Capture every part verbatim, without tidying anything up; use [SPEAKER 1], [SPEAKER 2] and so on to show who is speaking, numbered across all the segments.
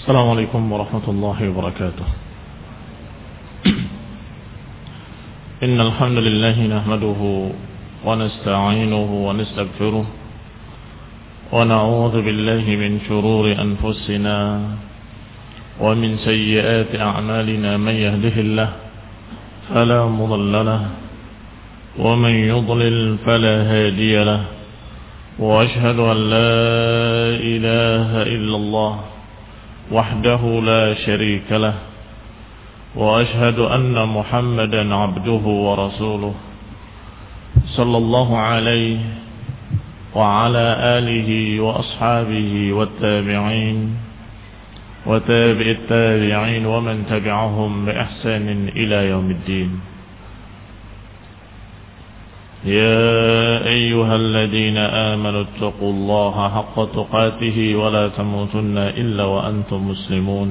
[SPEAKER 1] السلام عليكم ورحمة الله وبركاته. إن الحمد لله نحمده ونستعينه ونستغفره ونعوذ بالله من شرور أنفسنا ومن سيئات أعمالنا. من يهده الله فلا مضل له ومن يضلل فلا هادي له، وأشهد أن لا إله إلا الله وحده لا شريك له، وأشهد أن محمدا عبده ورسوله صلى الله عليه وعلى آله وأصحابه والتابعين وتابع التابعين ومن تبعهم بإحسان إلى يوم الدين. يا أيها الذين آمنوا اتقوا الله حق تقاته ولا تموتن إلا وأنتم مسلمون.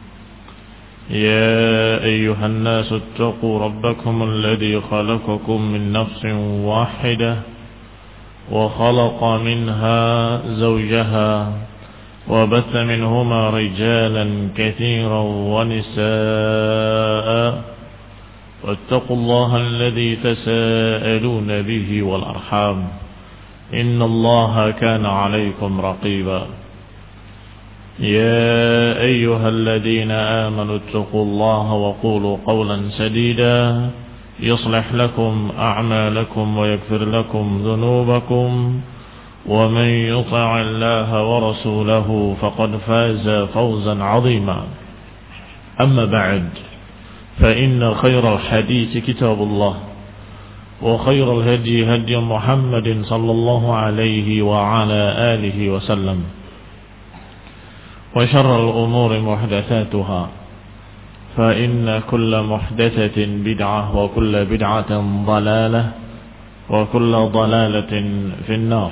[SPEAKER 1] يا أيها الناس اتقوا ربكم الذي خلقكم من نفس واحدة وخلق منها زوجها وبث منهما رجالا كثيرا ونساء، واتقوا الله الذي تساءلون به والأرحام إن الله كان عليكم رقيبا. يا أيها الذين آمنوا اتقوا الله وقولوا قولا سديدا يصلح لكم أعمالكم ويغفر لكم ذنوبكم، ومن يطع الله ورسوله فقد فاز فوزا عظيما. أما بعد، فإن خير الحديث كتاب الله، وخير الهدي هدي محمد صلى الله عليه وعلى آله وسلم، وشر الأمور محدثاتها، فإن كل محدثة بدعة وكل بدعة ضلالة وكل ضلالة في النار.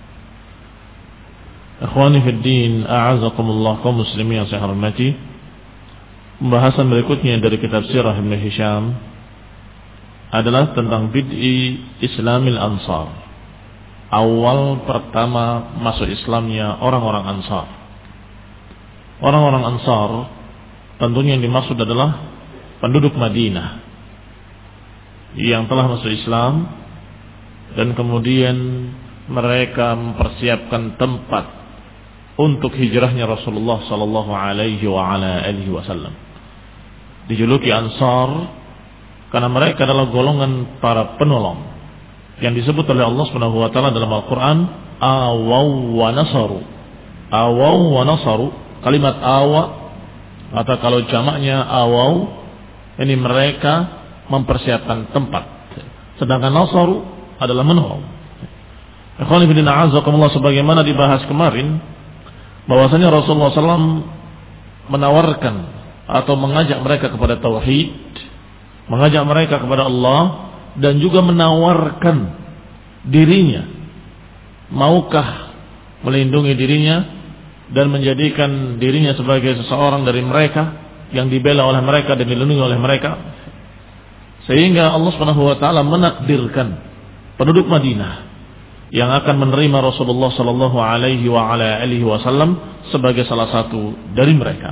[SPEAKER 1] Ikhwani fi din, a'azakumullah, kaum muslimin yang saya hormati. Pembahasan berikutnya dari kitab Sirah Ibn Hisham adalah tentang bid'i Islamil Ansar, awal pertama masuk Islamnya orang-orang Ansar. Orang-orang Ansar tentunya yang dimaksud adalah penduduk Madinah yang telah masuk Islam dan kemudian mereka mempersiapkan tempat untuk hijrahnya Rasulullah sallallahu alaihi wa ala alihi wasallam. Dijuluki Ansar karena mereka adalah golongan para penolong yang disebut oleh Allah Subhanahu wa taala dalam Al-Qur'an awaw wa nasaru. Awaw wa nasaru, kalimat awa atau kalau jamaknya awaw, ini mereka mempersiapkan tempat. Sedangkan nasaru adalah menolong. Ikhwani fillah, a'azakumullah, sebagaimana dibahas kemarin bahwasanya Rasulullah sallallahu alaihi wasallam menawarkan atau mengajak mereka kepada tauhid, mengajak mereka kepada Allah, dan juga menawarkan dirinya, maukah melindungi dirinya dan menjadikan dirinya sebagai seseorang dari mereka yang dibela oleh mereka dan dilindungi oleh mereka, sehingga Allah Subhanahu wa taala menakdirkan penduduk Madinah yang akan menerima Rasulullah sallallahu alaihi wa ala alihi wasallam sebagai salah satu dari mereka.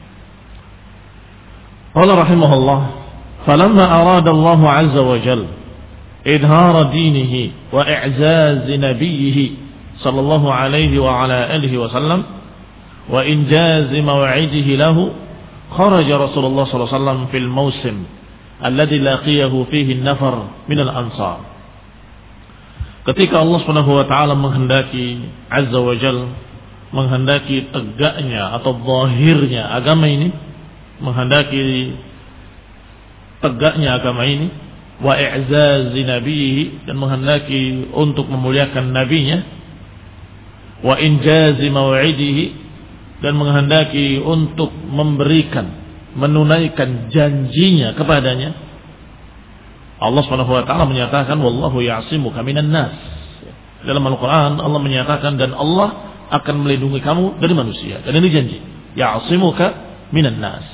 [SPEAKER 1] Qala rahimahullah, falamma arada Allah azza wa jalla idhara dinihi wa i'zaz nabiyhi sallallahu alaihi wa ala alihi wasallam wa injaz maw'idihi lahu, kharaja Rasulullah sallallahu alaihi wasallam fil mawsim alladhi laqiyahu fihi an-nafar min al-ansar. Ketika Allah Subhanahu wa taala menghendaki azza wa jal, menghendaki tegaknya atau zahirnya agama ini, menghendaki tegaknya agama ini, wa i'zazi nabiyhi, dan menghendaki untuk memuliakan nabinya, wa injazi maw'idihi, dan menghendaki untuk memberikan, menunaikan janjinya kepadanya, Allah Subhanahu wa taala menyatakan wallahu ya'simuka minan nas. Dalam Al-Qur'an Allah menyatakan dan Allah akan melindungi kamu dari manusia. Dan ini janji, ya'simuka minan nas.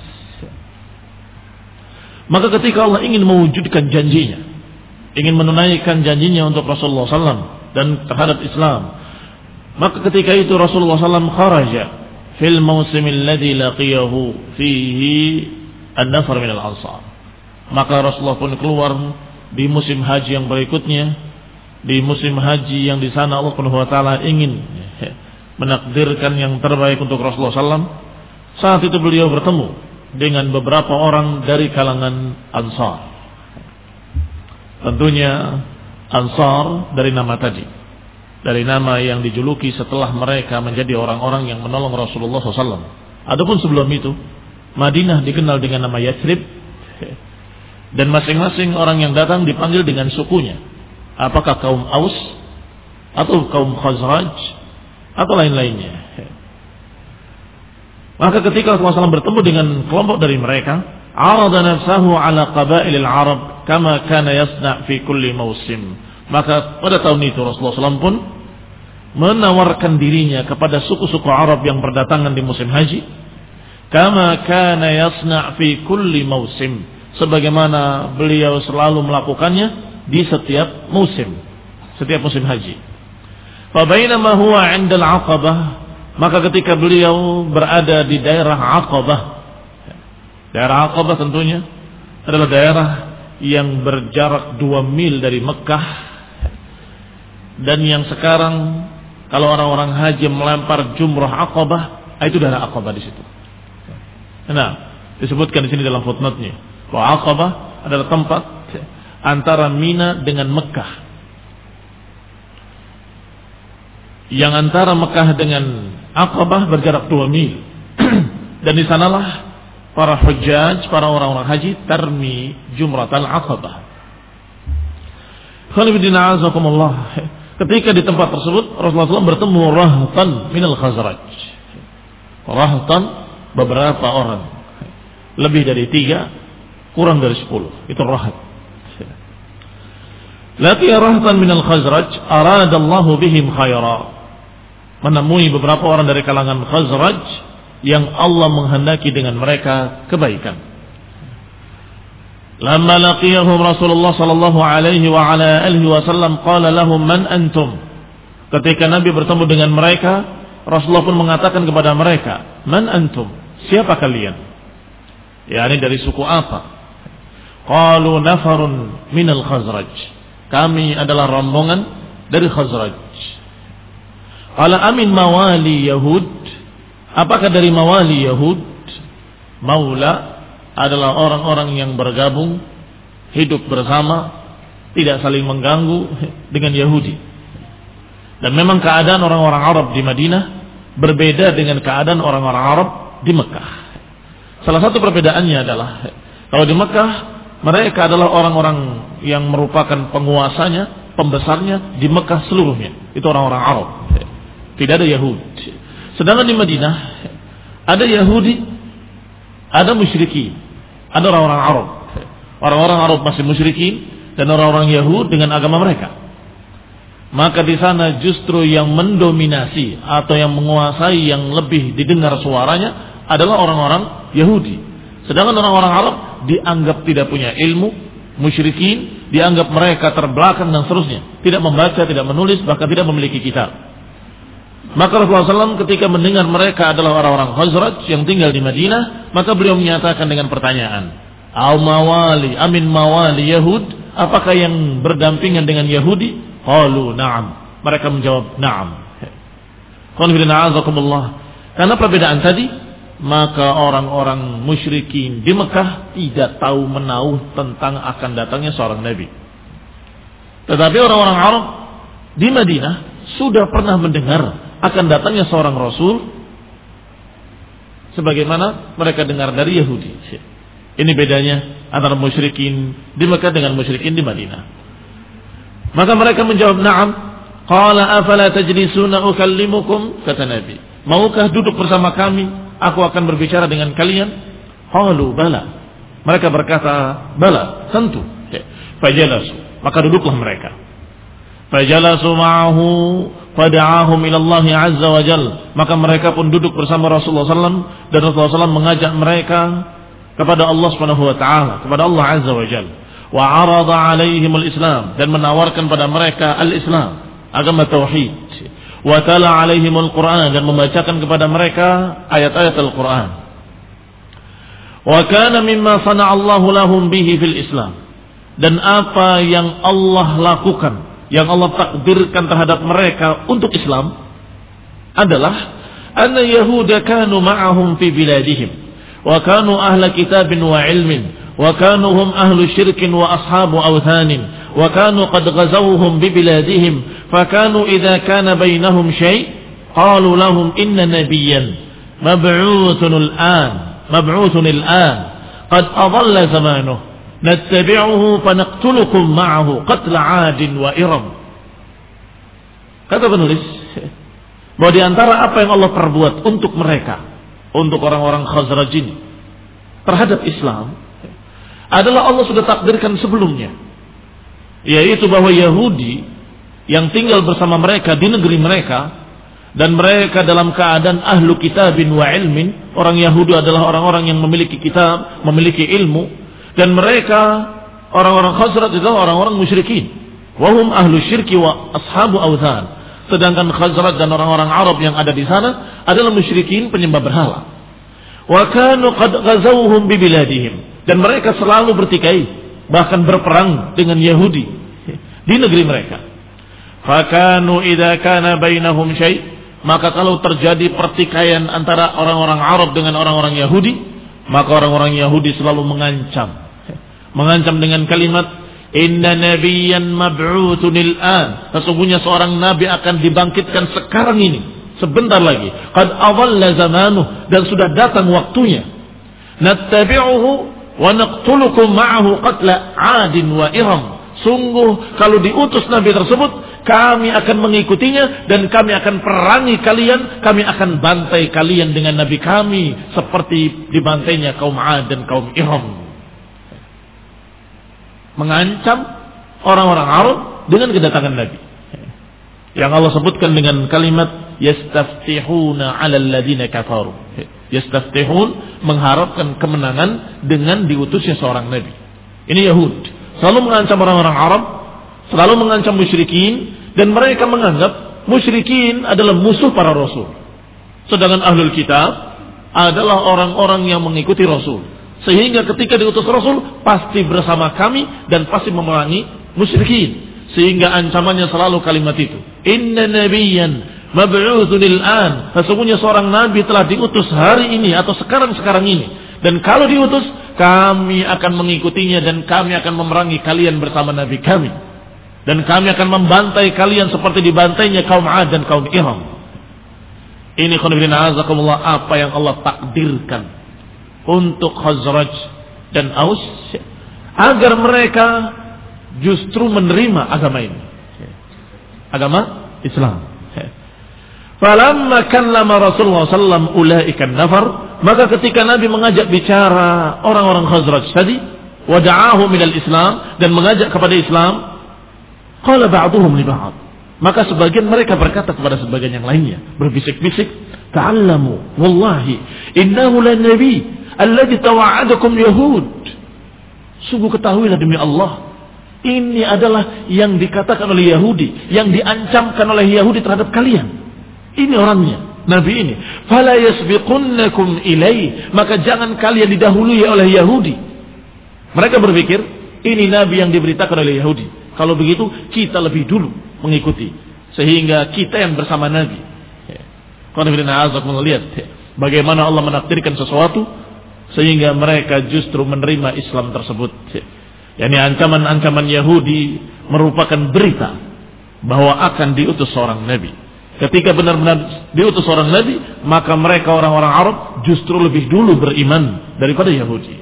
[SPEAKER 1] Maka ketika Allah ingin mewujudkan janjinya, ingin menunaikan janjinya untuk Rasulullah sallallahu alaihi wasallam dan terhadap Islam, maka ketika itu Rasulullah sallallahu alaihi wasallam kharaja fil mausim alladhi laqiyahu fihi an-nafar min al-ansar. Maka Rasulullah pun keluar di musim haji yang berikutnya, di musim haji yang di sana Allah Subhanahu wa taala ingin menakdirkan yang terbaik untuk Rasulullah sallallahu alaihi wasallam. Saat itu beliau bertemu dengan beberapa orang dari kalangan Ansar. Tentunya Ansar dari nama tadi, dari nama yang dijuluki setelah mereka menjadi orang-orang yang menolong Rasulullah sallallahu alaihi wasallam. Adapun sebelum itu Madinah dikenal dengan nama Yathrib, dan masing-masing orang yang datang dipanggil dengan sukunya. Apakah kaum Aus atau kaum Khazraj atau lain-lainnya. Maka ketika Rasulullah sallallahu alaihi wasallam bertemu dengan kelompok dari mereka, arada nafsahu ala qabailil Arab kama kana yasna' fi kulli mausim. Maka pada tahun itu Rasulullah sallallahu alaihi wasallam pun menawarkan dirinya kepada suku-suku Arab yang berdatangan di musim haji, kama kana yasna' fi kulli mausim, sebagaimana beliau selalu melakukannya di setiap musim, setiap musim haji. Fa bainama huwa 'inda al-'Aqabah, maka ketika beliau berada di daerah Aqabah, daerah Aqabah tentunya adalah daerah yang berjarak dua mil dari Mekah, dan yang sekarang kalau orang-orang haji melempar jumrah Aqabah, itu daerah Aqabah di situ. Nah, disebutkan di sini dalam footnote-nya bahwa Aqabah adalah tempat antara Mina dengan Mekah, yang antara Mekah dengan Aqabah berjarak dua mil. Dan di sanalah para hujjaj, para orang-orang haji tarmi jumratal Aqabah. Khalifidina azakumullah. Ketika di tempat tersebut Rasulullah sallallahu alaihi wasallam bertemu rahtan minal Khazraj. Rahtan, beberapa orang, lebih dari tiga, kurang dari sepuluh, itu rahat. Laqiya rahtan minal Khazraj aradallahu bihim khaira. Menemui beberapa orang dari kalangan Khazraj yang Allah menghendaki dengan mereka kebaikan. Lamma laqiyahum Rasulullah sallallahu alaihi wa ala alihi wasallam qala lahum man antum. Ketika Nabi bertemu dengan mereka, Rasulullah pun mengatakan kepada mereka, man antum, siapa kalian? yakni dari suku apa? Qalu nafarun minal Khazraj, kami adalah rombongan dari Khazraj. Qala amin mawali Yahud, apakah dari mawali Yahud? Maula adalah orang-orang yang bergabung, hidup bersama, tidak saling mengganggu dengan Yahudi. Dan memang keadaan orang-orang Arab di Madinah berbeda dengan keadaan orang-orang Arab di Mekah. Salah satu perbedaannya adalah kalau di Mekah mereka adalah orang-orang yang merupakan penguasanya, pembesarnya di Mekah seluruhnya. Itu orang-orang Arab. Tidak ada Yahudi. Sedangkan di Madinah ada Yahudi, ada musyrikin, ada orang-orang Arab. Orang-orang Arab masih musyrikin dan orang-orang Yahudi dengan agama mereka. Maka di sana justru yang mendominasi atau yang menguasai, yang lebih didengar suaranya adalah orang-orang Yahudi. Sedangkan orang-orang Arab dianggap tidak punya ilmu, musyrikin, dianggap mereka terbelakang dan seterusnya, tidak membaca, tidak menulis, bahkan tidak memiliki kitab. Maka Rasulullah shallallahu alaihi wasallam ketika mendengar mereka adalah orang-orang Khazraj yang tinggal di Madinah, maka beliau menyatakan dengan pertanyaan, Al mawali, amin mawali Yahud, apakah yang berdampingan dengan Yahudi? Qalu na'am. Mereka menjawab na'am. Karena perbedaan tadi, maka orang-orang musyrikin di Mekah tidak tahu menahu tentang akan datangnya seorang Nabi. Tetapi orang-orang Arab di Madinah sudah pernah mendengar akan datangnya seorang Rasul, sebagaimana mereka dengar dari Yahudi. Ini bedanya antara musyrikin di Mekah dengan musyrikin di Madinah. Maka mereka menjawab na'am. Qala afala tajlisuna ukallimukum, kata Nabi, maukah duduk bersama kami, aku akan berbicara dengan kalian? Qalu bala, mereka berkata bala, tentu. Fajalasu, maka duduklah mereka. Fajalasu ma'ahu fada'ahum ila Allah azza wa jal, maka mereka pun duduk bersama Rasulullah sallallahu alaihi wasallam, dan Rasulullah sallallahu alaihi wasallam mengajak mereka kepada Allah subhanahu wa ta'ala, kepada Allah azza wa jal. Wa arada alaihim al-Islam, dan menawarkan pada mereka al-Islam, agama tauhid. wa tala alaihimul Qur'an, dan membacakan kepada mereka ayat-ayat Al-Qur'an. Wa kana mimma sana'allahu lahum bihi fil Islam, dan apa yang Allah lakukan, yang Allah takdirkan terhadap mereka untuk Islam adalah anna yahuda kanu ma'ahum fi biladihim wa kanu ahla kitabin wa ilmin wa kanu hum ahlu syirkin wa ashabu awthanin wa kanu qad ghazawhum bi biladihim fa kanu idza kana bainahum syai' qalu lahum inna nabiyyan mab'uthun al-an mab'uthun al-an qad adalla zamanuhu nattabi'uhu fa naqtulukum ma'ahu qatla 'adin wa iram. Kata penulis bahwa di antara apa yang Allah perbuat untuk mereka, untuk orang-orang Khazraj ini terhadap Islam adalah Allah sudah takdirkan sebelumnya, yaitu bahwa Yahudi yang tinggal bersama mereka di negeri mereka, dan mereka dalam keadaan ahlu kitabin wa ilmin, orang Yahudi adalah orang-orang yang memiliki kitab, memiliki ilmu, dan mereka orang-orang Khazraj adalah orang-orang musyrikin, wahum ahlu syirki wa ashabu awthan. Sedangkan Khazraj dan orang-orang Arab yang ada di sana adalah musyrikin, penyembah berhala. Wa kanu qad ghazawhum bi biladihim, dan mereka selalu bertikai, bahkan berperang dengan Yahudi di negeri mereka. Fa kanu idza kana bainahum syai', maka kalau terjadi pertikaian antara orang-orang Arab dengan orang-orang Yahudi, maka orang-orang Yahudi selalu mengancam mengancam dengan kalimat inna nabiyyan mab'utsun al-an, sesungguhnya seorang nabi akan dibangkitkan sekarang ini, sebentar lagi. Qad adalla zamanuh, dan sudah datang waktunya. Nattabi'uhu wa naqtulukum ma'ahu qatla 'adin wa iram. Sungguh kalau diutus nabi tersebut, kami akan mengikutinya dan kami akan perangi kalian, kami akan bantai kalian dengan nabi kami seperti dibantainya kaum 'Ad dan kaum Iram. Mengancam orang-orang Arab dengan kedatangan Nabi, yang Allah sebutkan dengan kalimat yastaftihuna 'alal ladzina kafaru. Yastaftihun, mengharapkan kemenangan dengan diutusnya seorang nabi. Ini Yahud selalu mengancam orang-orang Arab, selalu mengancam musyrikin, dan mereka menganggap musyrikin adalah musuh para rasul, sedangkan ahlul kitab adalah orang-orang yang mengikuti rasul. Sehingga ketika diutus Rasul pasti bersama kami dan pasti memerangi musyrikin. Sehingga ancamannya selalu kalimat itu. Inna nabiyyan mab'utsun al-an, sesungguhnya seorang nabi telah diutus hari ini atau sekarang-sekarang ini. Dan kalau diutus, kami akan mengikutinya dan kami akan memerangi kalian bersama nabi kami. Dan kami akan membantai kalian seperti dibantainya kaum 'Ad dan kaum Iram. Ini khonibina azakumullah, apa yang Allah takdirkan untuk Khazraj dan Aus agar mereka justru menerima agama ini, agama Islam. Falamma kallama Rasulullah sallallahu alaihi wasallam ulaika nafar, maka ketika Nabi mengajak bicara orang-orang Khazraj tadi, wada'ahum minal Islam, dan mengajak kepada Islam, qala ba'duhum li ba'd, maka sebagian mereka berkata kepada sebagian yang lainnya, berbisik-bisik, ta'allamu wallahi innahu lan nabi alladzi tawa'adakum yahud. Sungguh ketahuilah demi Allah, ini adalah yang dikatakan oleh Yahudi, yang diancamkan oleh Yahudi terhadap kalian. Ini orangnya, nabi ini. Fala yasbiqunnakum ilai, maka jangan kalian didahului oleh Yahudi. Mereka berpikir ini nabi yang diberitakan oleh Yahudi. Kalau begitu kita lebih dulu mengikuti, sehingga kita yang bersama nabi. Qul inna a'udzu lihat bagaimana Allah menakdirkan sesuatu sehingga mereka justru menerima Islam tersebut. Yani ancaman-ancaman Yahudi merupakan berita bahwa akan diutus seorang nabi. Ketika benar-benar diutus seorang nabi, maka mereka orang-orang Arab justru lebih dulu beriman daripada Yahudi.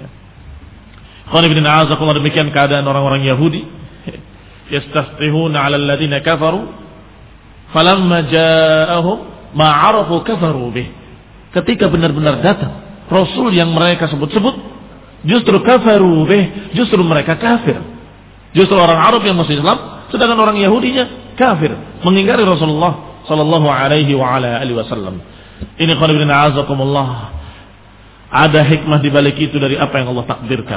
[SPEAKER 1] Khonibina azakumullah, demikian keadaan orang-orang Yahudi. Yastaftihuna 'alal ladzina kafaru falamma ja'ahum ma 'arafu kafaru bih. Ketika benar-benar datang Rasul yang mereka sebut-sebut, justru kafaru bih, justru mereka kafir. Justru orang Arab yang masuk Islam, sedangkan orang Yahudinya kafir, mengingkari Rasulullah sallallahu alaihi wa ala alihi wasallam. Ini khonibina azakumullah, ada hikmah di balik itu dari apa yang Allah takdirkan.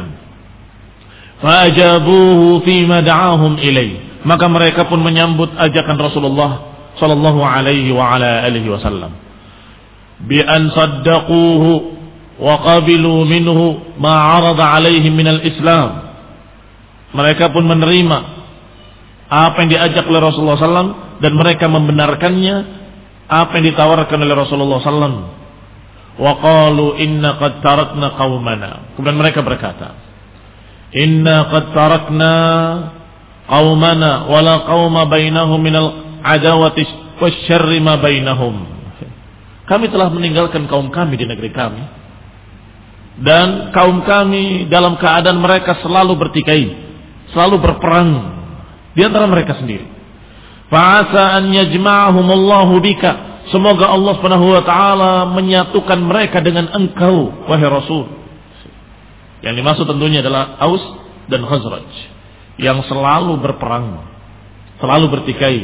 [SPEAKER 1] Fajabuhu fima da'ahum ilai, maka mereka pun menyambut ajakan Rasulullah sallallahu alaihi wa ala alihi wasallam bi an saddaquhu wa qabilu minhu ma 'arada alaihim minal Islam. Mereka pun menerima apa yang diajak oleh Rasulullah sallallahu alaihi wasallam dan mereka membenarkannya apa yang ditawarkan oleh Rasulullah sallallahu alaihi wasallam. Wa qalu inna qad tarakna qaumana. Kemudian mereka berkata, inna qad tarakna qaumana wala qauma bainahum minal adawati wasyarri ma bainahum. Kami telah meninggalkan kaum kami di negeri kami, dan kaum kami dalam keadaan mereka selalu bertikai, selalu berperang di antara mereka sendiri. Fa'asa an yajma'ahumullahu bika. Semoga Allah Subhanahu wa taala menyatukan mereka dengan engkau wahai Rasul. Yang dimaksud tentunya adalah Aus dan Khazraj yang selalu berperang, selalu bertikai.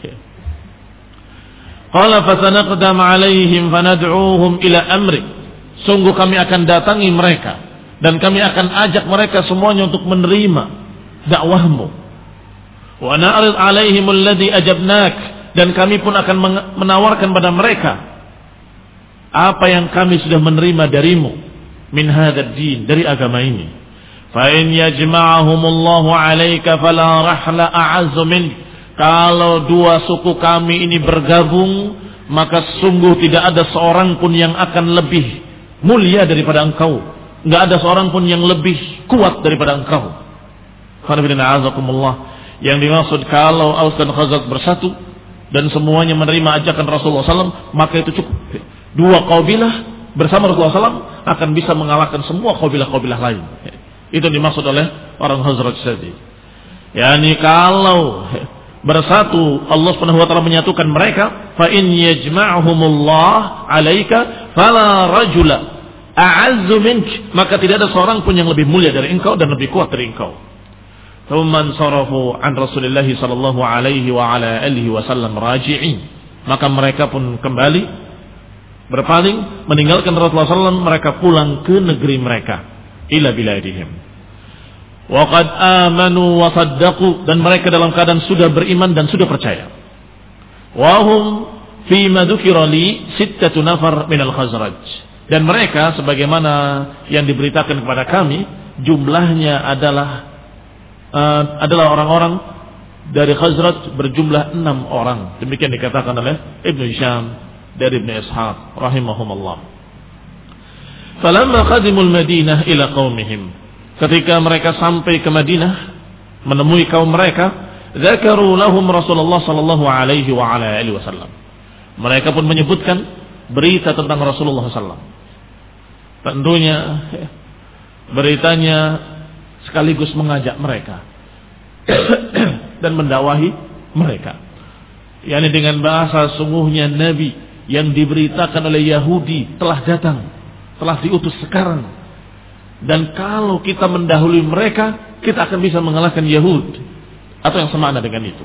[SPEAKER 1] Qala fasanaqdam 'alaihim fanad'uuhum ila amri. Sungguh kami akan datangi mereka dan kami akan ajak mereka semuanya untuk menerima dakwahmu. Wa na'rid 'alaihim alladhi ajabnak. Dan kami pun akan menawarkan pada mereka apa yang kami sudah menerima darimu min hadzal din, dari agama ini. Fa in yajma'ahumullahu 'alaika fala rahla a'azzu min. Kalau dua suku kami ini bergabung, maka sungguh tidak ada seorang pun yang akan lebih mulia daripada engkau. Enggak ada seorang pun yang lebih kuat daripada engkau. Yang dimaksud kalau Aus dan Khazraj bersatu dan semuanya menerima ajakan Rasulullah sallallahu alaihi wasallam, maka itu cukup. Dua kabilah bersama Rasulullah sallallahu alaihi wasallam akan bisa mengalahkan semua kabilah-kabilah lain. Itu dimaksud oleh orang Khazraj tadi. Yani kalau bersatu Allah Subhanahu wa taala menyatukan mereka, fa in yajma'humullah 'alaika fala rajula a'azzu mink, maka tidak ada seorang pun yang lebih mulia dari engkau dan lebih kuat dari engkau. Thumman sarafu an Rasulillah sallallahu alaihi wa ala alihi wasallam raji'in. Maka mereka pun kembali berpaling meninggalkan Rasulullah sallallahu alaihi wasallam, mereka pulang ke negeri mereka, ila biladihim. Wa qad amanu wa saddaqu, dan mereka dalam keadaan sudah beriman dan sudah percaya. Wa hum fi ma dzukira li sittatu nafar minal Khazraj, dan mereka sebagaimana yang diberitakan kepada kami jumlahnya adalah Uh, adalah orang-orang dari Khazraj berjumlah enam orang. Demikian dikatakan oleh Ibnu Hisham dari Ibnu Ishaq rahimahumullah. Falamma qadimul Madinah ila qaumihim, ketika mereka sampai ke Madinah menemui kaum mereka, dzakaru lahum Rasulullah sallallahu alaihi wa ala alihi wasallam. Mereka pun menyebutkan berita tentang Rasulullah sallallahu alaihi wasallam. Tentunya beritanya sekaligus mengajak mereka dan mendakwahi mereka. Yani dengan bahasa sungguhnya Nabi yang diberitakan oleh Yahudi telah datang, telah diutus sekarang. Dan kalau kita mendahului mereka, kita akan bisa mengalahkan Yahud, atau yang semakna dengan itu.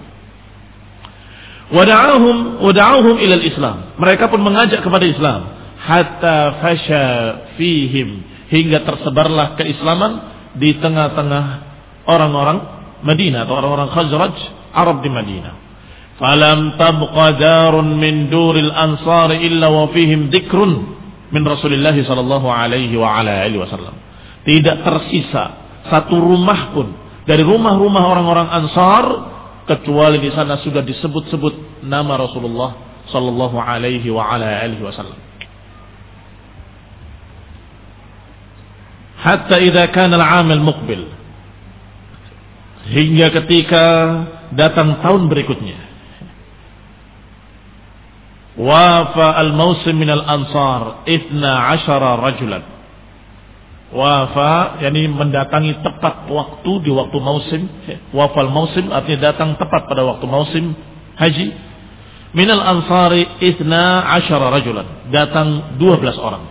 [SPEAKER 1] Wada'ahum wada'ahum ilal Islam. Mereka pun mengajak kepada Islam. Hatta fasha fihim, hingga tersebarlah keislaman di tengah-tengah orang-orang Madinah atau orang-orang Khazraj Arab di Madinah. Falam tabqa darun min duril ansar illa wa fihim dzikrun min Rasulillah sallallahu alaihi wa ala alihi wasallam. Tidak tersisa satu rumah pun dari rumah-rumah orang-orang Ansar kecuali di sana sudah disebut-sebut nama Rasulullah sallallahu alaihi wa ala alihi wasallam. Hatta idza kana al-'am al-muqbil, hingga ketika datang tahun berikutnya, wafa al-mausim min al-ansar ithna ashara rajulan. Wafa yani mendatangi tepat waktu di waktu musim. Wafa al-mausim artinya datang tepat pada waktu musim haji. Min al-ansari ithna ashara rajulan, datang dua belas orang.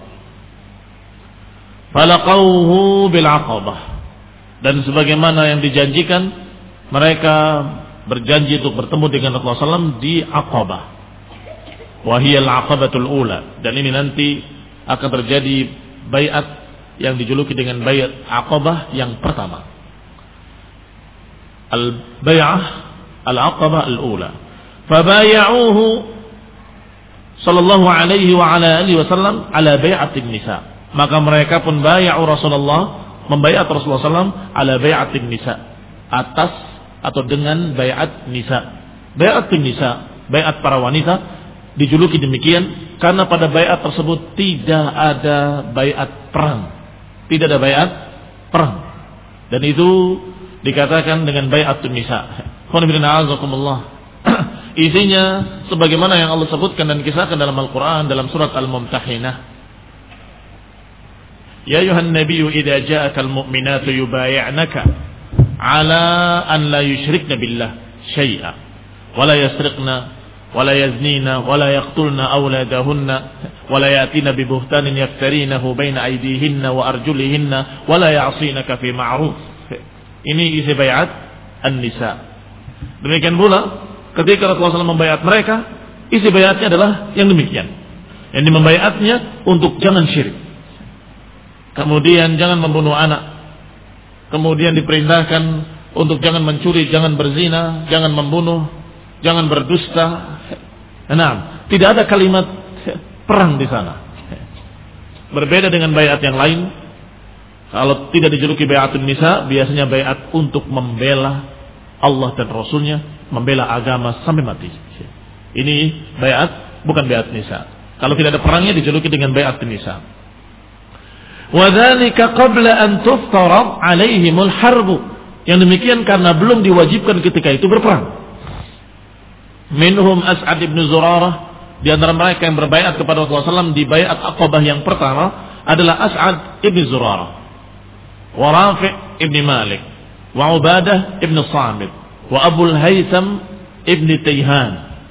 [SPEAKER 1] Falaqauhu bil aqabah, dan sebagaimana yang dijanjikan, mereka berjanji untuk bertemu dengan Rasulullah sallallahu alaihi wasallam di Aqabah. Wa hiya al-aqabatul ula, dan ini nanti akan terjadi baiat yang dijuluki dengan baiat Aqabah yang pertama. Al-bai'ah al-aqabah al-ula. Fabaya'uhu sallallahu alaihi wa ala alihi wasallam ala bai'atin nisa. Maka mereka pun bay'u Rasulullah, membaiat Rasulullah sallallahu alaihi wasallam ala bai'atin nisa, atas atau dengan bai'at nisa. Bai'atin nisa, bai'at para wanita dijuluki demikian karena pada bai'at tersebut tidak ada bai'at perang. Tidak ada bai'at perang. Dan itu dikatakan dengan bai'atun nisa. Isinya sebagaimana yang Allah sebutkan dan kisahkan dalam Al-Quran dalam surat Al-Mumtahinah. Ya ayuhan nabiyyu idza ja'aka al-mu'minatu yubay'naka ala an la yushrikna billah syai'a wa la yasriqna wa la yaznina wa la yaqtulna awladahunna wa la yatina bi buhtanin yaftarinahu baina aydihinna wa arjulihinna wa la ya'sinaka fi ma'ruf. Ini isi bai'at an-nisa. Demikian pula ketika Rasulullah shallallahu alaihi wasallam membaiat mereka, isi baiatnya adalah yang demikian. Yang membaiatnya untuk jangan syirik. Kemudian jangan membunuh anak. Kemudian diperintahkan untuk jangan mencuri, jangan berzina, jangan membunuh, jangan berdusta. Nah, tidak ada kalimat perang di sana. Berbeda dengan baiat yang lain. Kalau tidak dijuluki baiatun nisa, biasanya baiat untuk membela Allah dan Rasulnya, membela agama sampai mati. Ini baiat, bukan baiat nisa. Kalau tidak ada perangnya dijuluki dengan baiatun nisa. Wadzalika qabla an tuftarad alaihimul harbu. Yang demikian karena belum diwajibkan ketika itu berperang. Minhum As'ad ibn Zurarah, di antara mereka yang berbaiat kepada Rasulullah shallallahu alaihi wasallam di baiat Aqabah yang pertama adalah As'ad ibn Zurarah, wa Rafi' ibn Malik, wa Ubadah ibn Samit, wa Abul Haytham ibn Tayhan.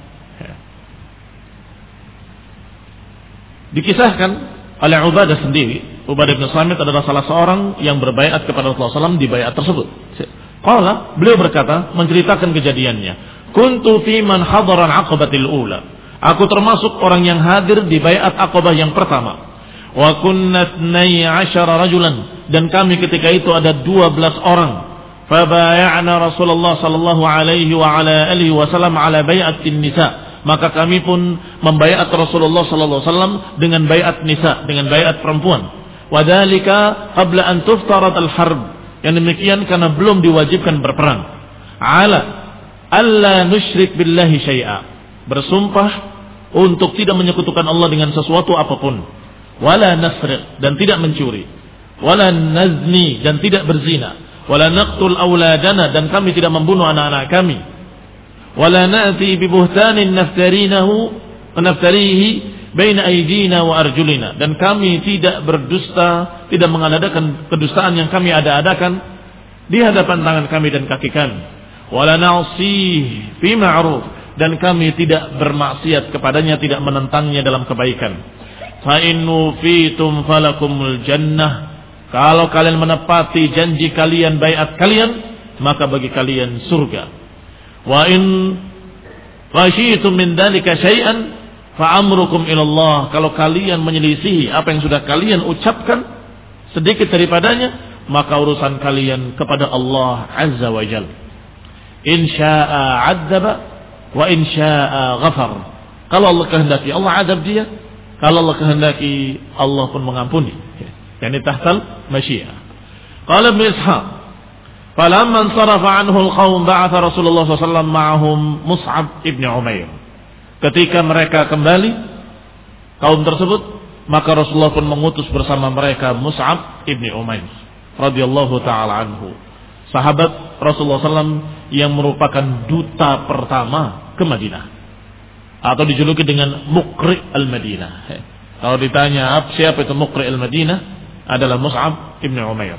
[SPEAKER 1] Dikisahkan oleh Ubadah sendiri, Ubadah bin Samit adalah salah seorang yang berbaiat kepada Rasulullah shallallahu alaihi wasallam di baiat tersebut. Qala, beliau berkata, menceritakan kejadiannya. Kuntu fi man hadara al-aqabatil ula. Aku termasuk orang yang hadir di baiat Aqabah yang pertama. Wa kunna ithnai asyara rajulan, dan kami ketika itu ada dua belas orang. Fabaya'na Rasulullah sallallahu alaihi wa ala alihi wasallam ala bai'atin nisa. Maka kami pun membaiat Rasulullah sallallahu alaihi wasallam dengan baiat nisa, dengan baiat perempuan. Wadhalika qabla an tuftarat al-harb. Yang demikian karena belum diwajibkan berperang. Ala alla nusyrik billahi syai'a. Bersumpah untuk tidak menyekutukan Allah dengan sesuatu apapun. Wala nasriq, dan tidak mencuri. Wala nazni, dan tidak berzina. Wala naqtul auladana, dan kami tidak membunuh anak-anak kami. Wala na'ti bi buhtanin naftarinahu wa naftarihi baina aydina wa arjulina, dan kami tidak berdusta, tidak mengadakan kedustaan yang kami ada-adakan di hadapan tangan kami dan kaki kami. Wala na'si fi ma'ruf, dan kami tidak bermaksiat kepadanya, tidak menentangnya dalam kebaikan. Fa in nufitum falakumul jannah. Kalau kalian menepati janji kalian, baiat kalian, maka bagi kalian surga. Wa in khasyitum min dzalika syai'an fa'amrukum ilallah. Kalau kalian menyelisihi apa yang sudah kalian ucapkan sedikit daripadanya, maka urusan kalian kepada Allah Azza wa Jalla. In syaa 'adzaba wa in syaa ghafar. Kalau Allah kehendaki Allah azab dia, kalau Allah kehendaki Allah pun mengampuni. Yani tahtal masyiah. Qala Ibnu Ishaq, falamma sarafa anhu al-qaum ba'atha Rasulullah sallallahu alaihi wasallam ma'ahum Mus'ab ibn Umair. Ketika mereka kembali kaum tersebut, maka Rasulullah pun mengutus bersama mereka Mus'ab ibn Umair radhiyallahu taala anhu, sahabat Rasulullah sallallahu alaihi wasallam yang merupakan duta pertama ke Madinah, atau dijuluki dengan Muqri al-Madinah. Kalau ditanya siapa itu Muqri al-Madinah, adalah Mus'ab ibn Umair.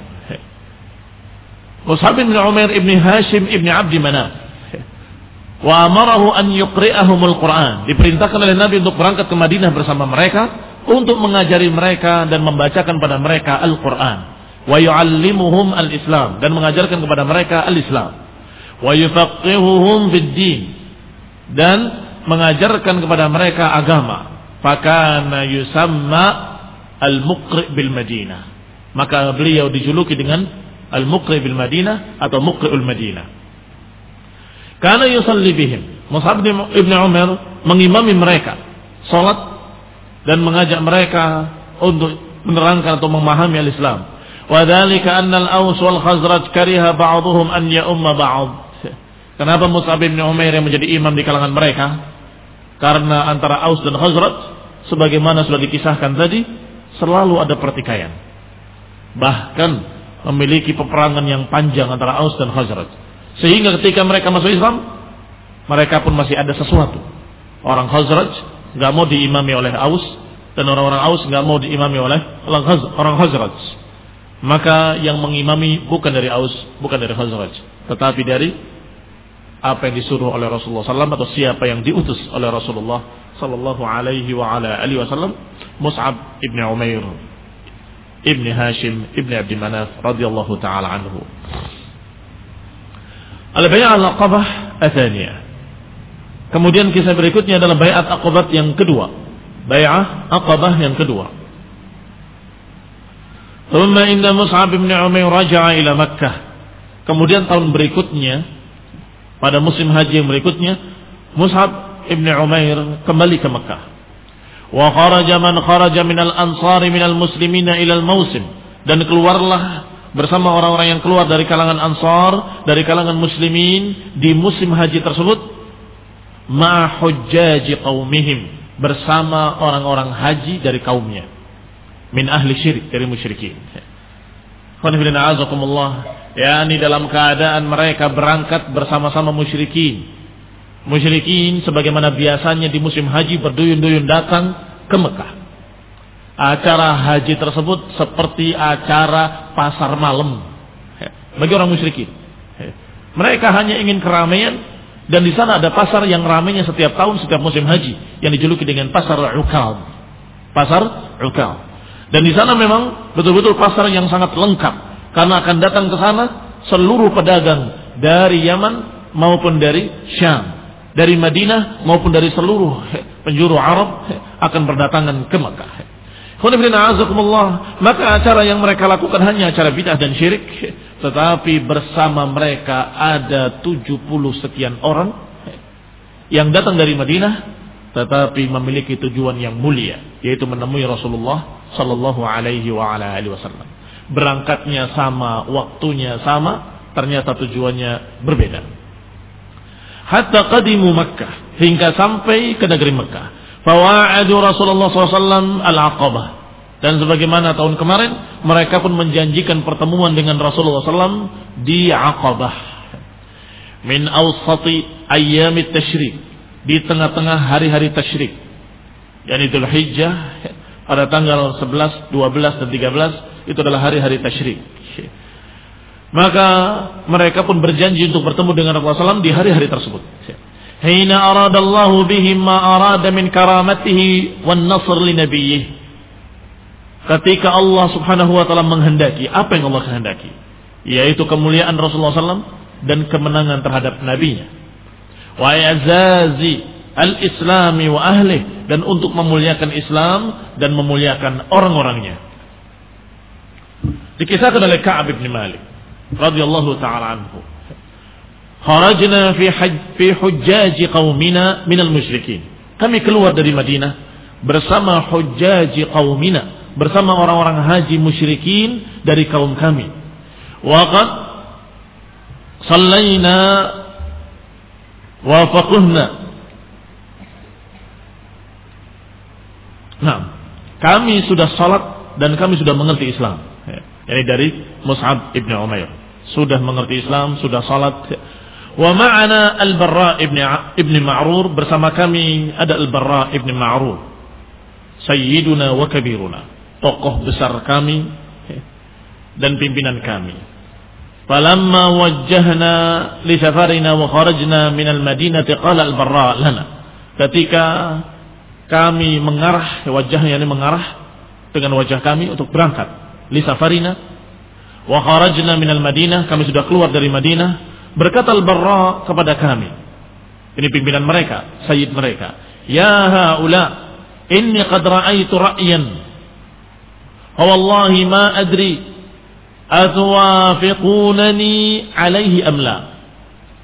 [SPEAKER 1] Mus'ab ibn Umair ibn Hashim ibn Abdi Manaf. Wa amarahu an yuqri'ahumul Quran. Diperintahkan oleh Nabi untuk berangkat ke Madinah bersama mereka untuk mengajari mereka dan membacakan pada mereka Al-Quran. Wa yu'allimuhum al-Islam, dan mengajarkan kepada mereka al-Islam. Wa yufaqihuhum fid-din, dan mengajarkan kepada mereka agama. Fakana yusamma al-Muqri' bil Madinah. Maka beliau dijuluki dengan al-Muqri' bil Madinah atau Muqri'ul Madinah. Kana yusalli bihim. Mus'ab ibn Umair mengimami mereka salat dan mengajak mereka untuk menerangkan atau memahami al-Islam. Wa dzalika anna al-Aws wal Khazraj kariha ba'dhum an ya'umma ba'd. Kenapa Mus'ab ibn Umair yang menjadi imam di kalangan mereka? Karena antara Aus dan Khazraj sebagaimana sudah dikisahkan tadi selalu ada pertikaian. Bahkan memiliki peperangan yang panjang antara Aus dan Khazraj. Sehingga ketika mereka masuk Islam, mereka pun masih ada sesuatu. Orang Khazraj enggak mau diimami oleh Aus dan orang-orang Aus enggak mau diimami oleh orang Khazraj. Maka yang mengimami bukan dari Aus, bukan dari Khazraj, tetapi dari apa yang disuruh oleh Rasulullah sallallahu alaihi wasallam atau siapa yang diutus oleh Rasulullah sallallahu alaihi wa ala alihi wasallam. Mus'ab ibn Umair ibn Hashim ibn Abdi Manaf radhiyallahu taala anhu. Al-Bai'ah al-Aqabah ats-tsaniyah. Kemudian kisah berikutnya adalah Bai'at Aqabah yang kedua. Bai'ah Aqabah yang kedua. Thumma inna Mus'ab ibn Umair raja'a ila Makkah. Kemudian tahun berikutnya, pada musim haji yang berikutnya, Mus'ab ibn Umair kembali ke Makkah. Wa kharaja man kharaja minal ansari minal muslimina ilal mausim. Dan keluarlah bersama orang-orang yang keluar dari kalangan Ansar, dari kalangan muslimin di musim haji tersebut, ma'a hujjaji qaumihim, bersama orang-orang haji dari kaumnya, min ahli syirik, dari musyrikin. Khonifilina azakumullah, yakni dalam keadaan mereka berangkat bersama-sama musyrikin. Musyrikin sebagaimana biasanya di musim haji berduyun-duyun datang ke Mekah. Acara haji tersebut seperti acara pasar malam bagi orang musyrikin. Mereka hanya ingin keramaian, dan di sana ada pasar yang ramainya setiap tahun setiap musim haji yang dijuluki dengan pasar Ukal. Pasar Ukal. Dan di sana memang betul-betul pasar yang sangat lengkap, karena akan datang ke sana seluruh pedagang dari Yaman maupun dari Syam, dari Madinah maupun dari seluruh penjuru Arab akan berdatangan ke Mekah. Maka acara yang mereka lakukan hanya acara bid'ah dan syirik, tetapi bersama mereka ada tujuh puluh sekian orang yang datang dari Madinah, tetapi memiliki tujuan yang mulia, yaitu menemui Rasulullah sallallahu alaihi wa ala alihi wasallam. Berangkatnya sama, waktunya sama, ternyata tujuannya berbeda. Hatta qadimu Makkah, hingga sampai ke negeri Makkah. Fawa'adu Rasulullah sallallahu alaihi wasallam al-Aqabah. Dan sebagaimana tahun kemarin, mereka pun menjanjikan pertemuan dengan Rasulullah sallallahu alaihi wasallam di Aqabah. Min awsati ayyamit tasyrik, di tengah-tengah hari-hari tasyrik, yakni Dzul Hijjah, pada tanggal sebelas, dua belas dan tiga belas itu adalah hari-hari tasyrik. Maka mereka pun berjanji untuk bertemu dengan Rasulullah sallallahu alaihi wasallam di hari-hari tersebut. Hina aradallahu bihim ma arada min karamatihi wan nasr li nabiyyih. Ketika Allah Subhanahu wa taala menghendaki apa yang Allah kehendaki, yaitu kemuliaan Rasulullah sallallahu alaihi wasallam dan kemenangan terhadap nabinya. Wa i'zazi al-islami wa ahli, dan untuk memuliakan Islam dan memuliakan orang-orangnya. Dikisahkan oleh Ka'ab bin Malik radhiyallahu taala anhu. Kharajna fi hajj fi hujjaji qaumina minal musyrikin. Kami keluar dari Madinah bersama hujjaji qaumina, bersama orang-orang haji musyrikin dari kaum kami. Wa qad sallaina wa faqihna. Nah, kami sudah salat dan kami sudah mengerti Islam. Ini dari Mus'ab ibn Umair, sudah mengerti Islam, sudah salat. Wa ma'ana Al-Barra ibn ibn Ma'rur, bersama kami ada Al-Barra ibn Ma'rur, sayyiduna wa kabiruna, tokoh besar kami dan pimpinan kami. Falamma wajjahna li safarina wa kharajna min al-Madinati qala Al-Barra lana. Ketika kami mengarah, wajahnya ini mengarah dengan wajah kami untuk berangkat, li safarina wa kharajna min al-Madinah, kami sudah keluar dari Madinah. Berkata Al-Barra kepada kami, ini pimpinan mereka, sayyid mereka, ya haula inni qad ra'aitu ra'yan wa wallahi ma adri atwafiqunani alaihi am la.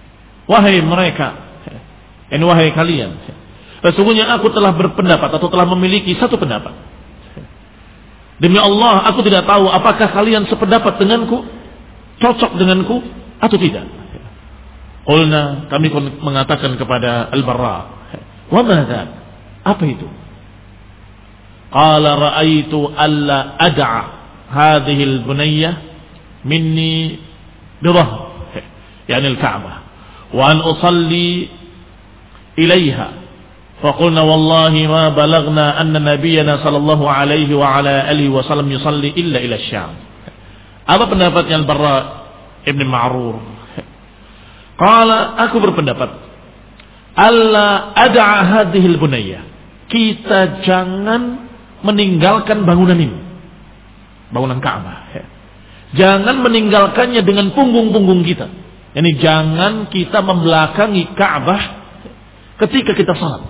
[SPEAKER 1] wahai mereka, ini wahai kalian, sesungguhnya aku telah berpendapat atau telah memiliki satu pendapat. Demi Allah, aku tidak tahu apakah kalian sependapat denganku, cocok denganku atau tidak. Qulna, kami mengatakan kepada Al-Barra, wa madza? Apa itu? Qala ra'aitu alla ad'a hadhihi al-bunayyah minni bidahr, yani al-Ka'bah, wa an usalli ilaiha. Faqulna wallahi ma balagna anna nabiyyana sallallahu alaihi wa ala alihi wa sallam yusalli illa ila Syam. Apa pendapatnya Al-Barra Ibn Ma'rur? Qala, aku berpendapat alla ad'a hadhihi al-bunayyah, kita jangan meninggalkan bangunan ini, bangunan Ka'bah. Jangan meninggalkannya dengan punggung-punggung kita. Yani jangan kita membelakangi Ka'bah ketika kita salat.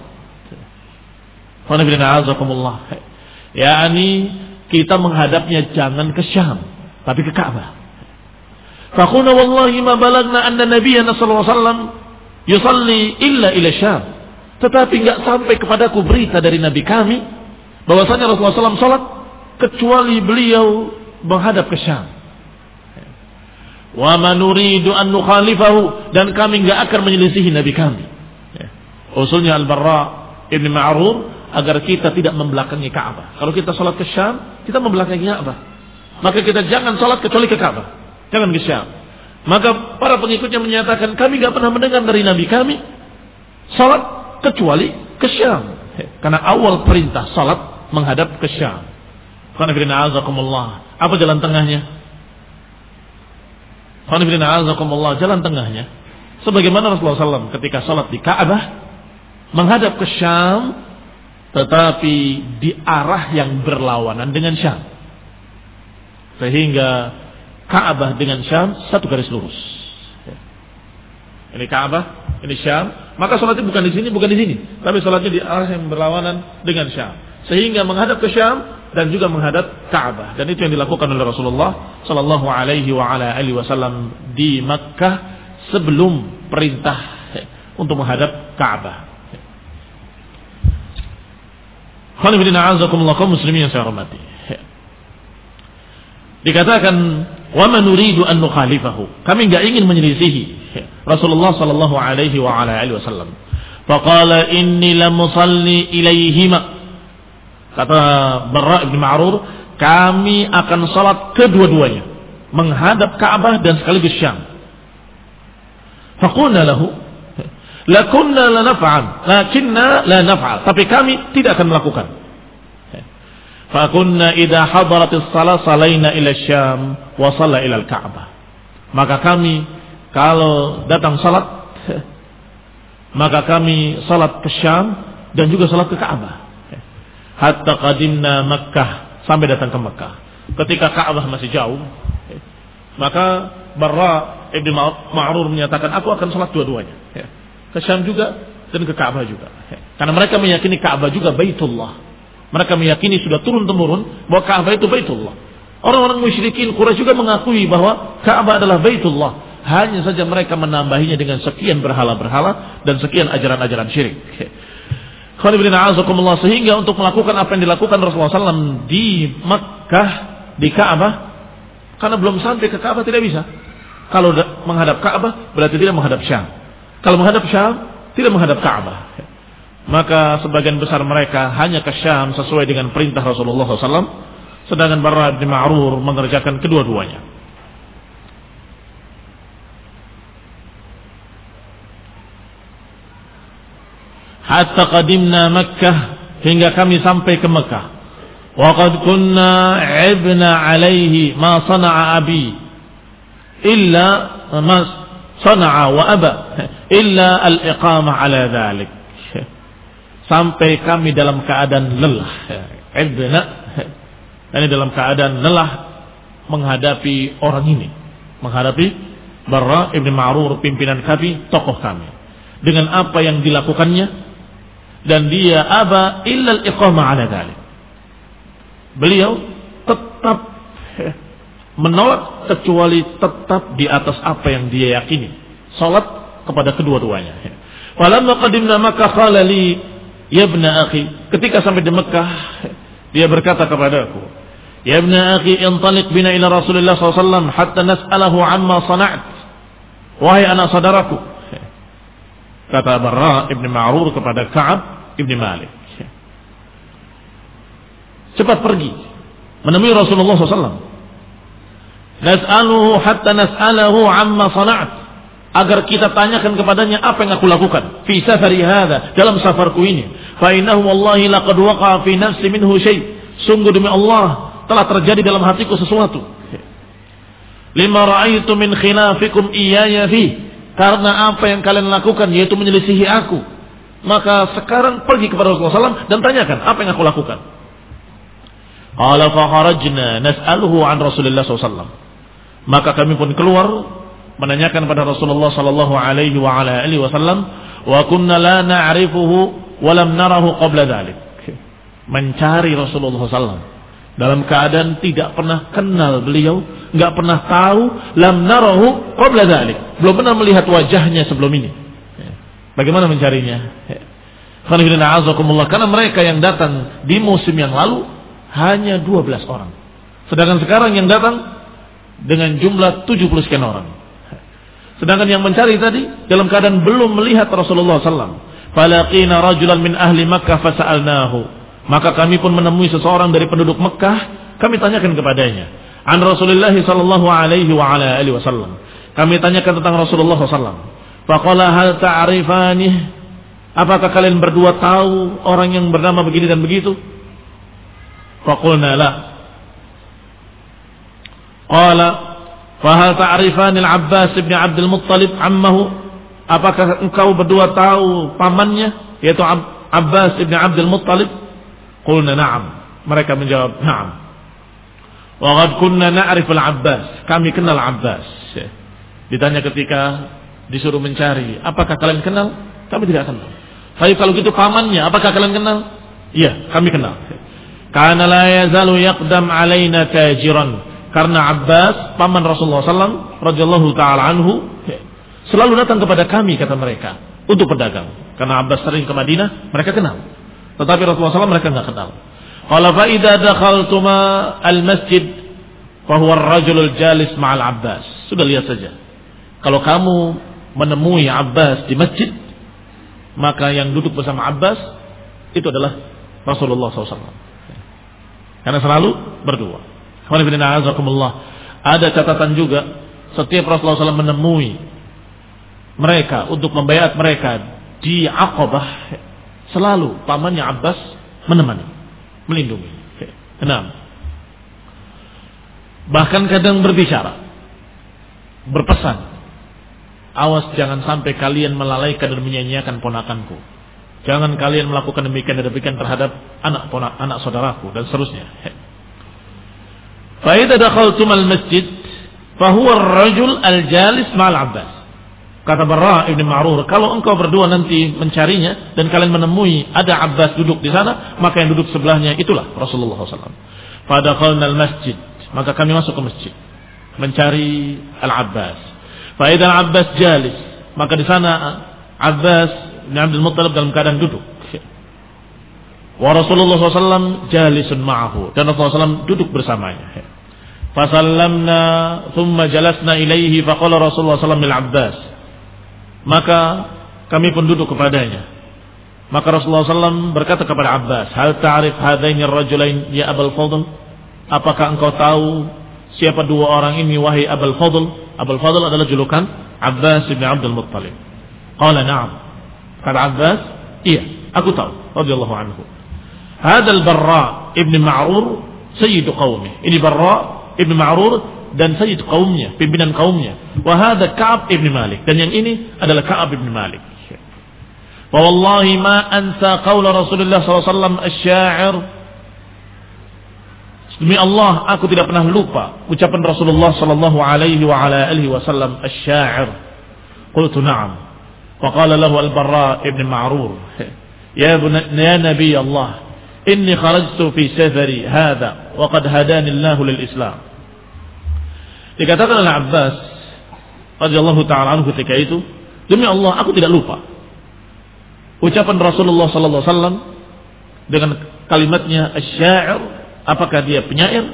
[SPEAKER 1] Yani kita menghadapnya jangan ke Syam, tapi ke Ka'bah. Faqulna wallahi ma balagna anna nabiyyana sallallahu alaihi wasallam yusalli illa ila Syam. Tetapi enggak sampai kepadaku berita dari nabi kami bahwasanya Rasulullah sallallahu alaihi wasallam salat kecuali beliau menghadap ke Syam. Wa ma nuridu an nukhalifahu, dan kami enggak akan menyelisihi nabi kami. Usulnya Al-Barra Ibn Ma'rur agar kita tidak membelakangi Ka'bah. Kalau kita salat ke Syam, kita membelakangi Ka'bah. Maka kita jangan salat kecuali ke Ka'bah. Jangan ke Syam. Maka para pengikutnya menyatakan, kami tidak pernah mendengar dari Nabi kami salat kecuali ke Syam. Karena awal perintah salat menghadap ke Syam. Apa jalan tengahnya? Jalan tengahnya sebagaimana Rasulullah sallallahu alaihi wasallam ketika salat di Ka'bah menghadap ke Syam, tetapi di arah yang berlawanan dengan Syam, sehingga Ka'bah dengan Syam satu garis lurus. Ini Ka'bah, ini Syam. Maka salatnya bukan di sini, bukan di sini, tapi salatnya di arah yang berlawanan dengan Syam, sehingga menghadap ke Syam dan juga menghadap Ka'bah. Dan itu yang dilakukan oleh Rasulullah sallallahu alaihi wa ala alihi wasallam di Makkah sebelum perintah untuk menghadap Ka'bah. Kaum muslimin yang saya hormati, dikatakan wa man nuridu an nukhalifahu, kami enggak ingin menyelisihi Rasulullah sallallahu alaihi wa ala alihi wasallam. Faqala inni lam usalli ilaihima, kata Barra bin Ma'rur, kami akan salat kedua-duanya, menghadap Ka'bah dan sekaligus Syam. Faqulna lahu lakunna la naf'al lakinna la naf'al, tapi kami tidak akan melakukan. Fa kunna idza hadaratis shalah salaina ila Syam wa shalla ila al-Ka'bah, maka kami kalau datang salat maka kami salat ke Syam dan juga salat ke Ka'bah. Hatta qadimna Makkah, sampai datang ke Makkah. Ketika Ka'bah masih jauh, maka Barra Ibn Ma'rur menyatakan, aku akan salat dua-duanya, ke Syam juga dan ke Ka'bah juga. Karena mereka meyakini Ka'bah juga Baitullah. Mereka meyakini sudah turun-temurun bahwa Ka'bah itu Baitullah. Orang-orang musyrikin Quraisy juga mengakui bahwa Ka'bah adalah Baitullah. Hanya saja mereka menambahinya dengan sekian berhala-berhala dan sekian ajaran-ajaran syirik. Sehingga untuk melakukan apa yang dilakukan Rasulullah sallallahu alaihi wasallam di Makkah, di Ka'bah, karena belum sampai ke Ka'bah tidak bisa. Kalau menghadap Ka'bah berarti tidak menghadap Syam. Kalau menghadap Syam tidak menghadap Ka'bah. Maka sebagian besar mereka hanya ke Syam sesuai dengan perintah Rasulullah sallallahu alaihi wasallam, sedangkan Barra bin Ma'rur mengerjakan kedua-duanya. Hatta qadimna Makkah, hingga kami sampai ke Makkah. Wa qad kunna ibna alaihi ma sana'a abi illa ma sana'a wa aba illa al-iqamah ala dhalik. Sampai kami dalam keadaan lelah, ibna, ini dalam keadaan lelah menghadapi orang ini, menghadapi Barra ibn Ma'rur, pimpinan kami, tokoh kami, dengan apa yang dilakukannya, dan dia aba illa al-iqamah ala dhalik. Beliau tetap menolak kecuali tetap di atas apa yang dia yakini, salat kepada kedua-duanya. Falamma qadimna Makkah qala li ya ibna akhi, ketika sampai di Mekah dia berkata kepadaku, ya ibna akhi intaliq bina ila Rasulillah sallallahu alaihi wasallam hatta nas'alahu amma sana'at. Wahai anak saudaraku, kata Barra ibn Ma'rur kepada Ka'ab ibn Malik, cepat pergi menemui Rasulullah sallallahu alaihi wasallam. Nas'aluhu hatta nas'alahu amma sana'at, agar kita tanyakan kepadanya apa yang aku lakukan fi safari hadha, dalam safarku ini. Fa innahu wallahi laqad waqa'a fi nafsi minhu syai', sungguh demi Allah telah terjadi dalam hatiku sesuatu. Lima ra'aitu min khilafikum iyaya fi, karena apa yang kalian lakukan yaitu menyelisihi aku. Maka sekarang pergi kepada Rasulullah sallallahu alaihi wasallam dan tanyakan apa yang aku lakukan. Qala fa kharajna nas'aluhu an Rasulillah sallallahu alaihi wasallam. Maka kami pun keluar menanyakan pada Rasulullah sallallahu alaihi wa ala alihi wasallam, wa kunna la na'rifuhu wa lam narahu qabla dhalik. Mencari Rasulullah sallallahu alaihi wasallam dalam keadaan tidak pernah kenal beliau, enggak pernah tahu, lam narahu qabla dhalik, belum pernah melihat wajahnya sebelum ini. Bagaimana mencarinya? Karena mereka yang datang di musim yang lalu hanya dua belas orang, sedangkan sekarang yang datang dengan jumlah tujuh puluh sekian orang. Sedangkan yang mencari tadi dalam keadaan belum melihat Rasulullah sallallahu alaihi wasallam. Falaqina rajulan min ahli Makkah fasa'alnahu. Maka kami pun menemui seseorang dari penduduk Mekah, kami tanyakan kepadanya an Rasulullah sallallahu alaihi wa ala alihi wasallam. Kami tanyakan tentang Rasulullah sallallahu alaihi wasallam. Faqala hal ta'rifani? Apakah kalian berdua tahu orang yang bernama begini dan begitu? Faqulna la. Qala fahal ta'rifani al-Abbas ibn Abdul Muttalib ammahu? Apakah engkau berdua tahu pamannya yaitu Abbas ibn Abdul Muttalib? Qulna na'am. Mereka menjawab na'am. Wa qad kunna na'rif al-Abbas. Kami kenal Abbas. Ditanya ketika disuruh mencari, apakah kalian kenal? Kami tidak kenal. Tapi kalau gitu pamannya, apakah kalian kenal? Iya, kami kenal. Kana la yazalu yaqdam alaina tajiran. Karena Abbas, paman Rasulullah sallallahu alaihi wasallam radhiyallahu taala anhu, selalu datang kepada kami, kata mereka, untuk berdagang. Karena Abbas sering ke Madinah, mereka kenal. Tetapi Rasulullah sallallahu alaihi wasallam mereka enggak kenal. Qala fa idza dakhaltuma al-masjid fa huwa ar-rajulul jalis ma'al Abbas. Sudah lihat saja. Kalau kamu menemui Abbas di masjid, maka yang duduk bersama Abbas itu adalah Rasulullah sallallahu alaihi wasallam. Karena selalu berdua. Ada catatan juga, setiap Rasulullah sallallahu alaihi wasallam menemui mereka untuk membayat mereka di Aqabah, selalu pamannya Abbas menemani, melindungi. Enam. Bahkan kadang berbicara, berpesan, awas jangan sampai kalian melalaikan dan menyanyiakan ponakanku. Jangan kalian melakukan demikian dan demikian terhadap anak ponak, anak saudaraku dan seterusnya. Fa idza dakhaltum al-masjid fa huwa ar-rajul al-jalis ma'al Abbas. Kata Barra ibn Ma'rur, kalau engkau berdua nanti mencarinya dan kalian menemui ada Abbas duduk di sana, maka yang duduk sebelahnya itulah Rasulullah sallallahu alaihi wasallam. Fa dakhalna al-masjid, maka kami masuk ke masjid mencari Al-Abbas. Fa idza Al-Abbas jalis, maka di sana Abbas bin Abdul Muttalib dalam keadaan duduk. Wa Rasulullah sallallahu alaihi wasallam jalisun ma'ahu, dan Rasulullah sallallahu alaihi wasallam duduk bersamanya. Fasallamna thumma jalasna ilaihi faqala Rasulullah sallallahu alaihi wasallam Abbas. Maka kami pun duduk kepadanya. Maka Rasulullah sallallahu alaihi wasallam berkata kepada Abbas, "Hal ta'rif hadaini ar-rajulain ya Abul Fadl?" Apakah engkau tahu siapa dua orang ini wahai Abul Fadl? Abul Fadl adalah julukan Abbas bin Abdul Muttalib. Qala na'am. Kata Abbas, "Iya, aku tahu." Radhiyallahu anhu. Hadal Barra ibn Ma'rur sayyidu qaumih. Ini Barra ibn Ma'rur dan sayyid kaumnya, pimpinan kaumnya. Wa hadha Ka'ab ibn Malik, dan yang ini adalah Ka'ab ibn Malik. Wa wallahi ma ansa qaula Rasulullah sallallahu alaihi wasallam asy-sya'ir. Demi Allah, aku tidak pernah lupa ucapan Rasulullah sallallahu alaihi wa ala alihi wasallam asy-sya'ir. Qultu na'am. Wa qala lahu al-Barra ibn Ma'rur, ya ya nabi Allah, inni kharajtu fi safari hadha wa qad hadani Allah lil Islam. Dikatakan oleh Abbas radhiyallahu taala anhu ketika itu, Demi Allah, aku tidak lupa ucapan Rasulullah sallallahu alaihi wasallam dengan kalimatnya asy-sya'ir, apakah dia penyair?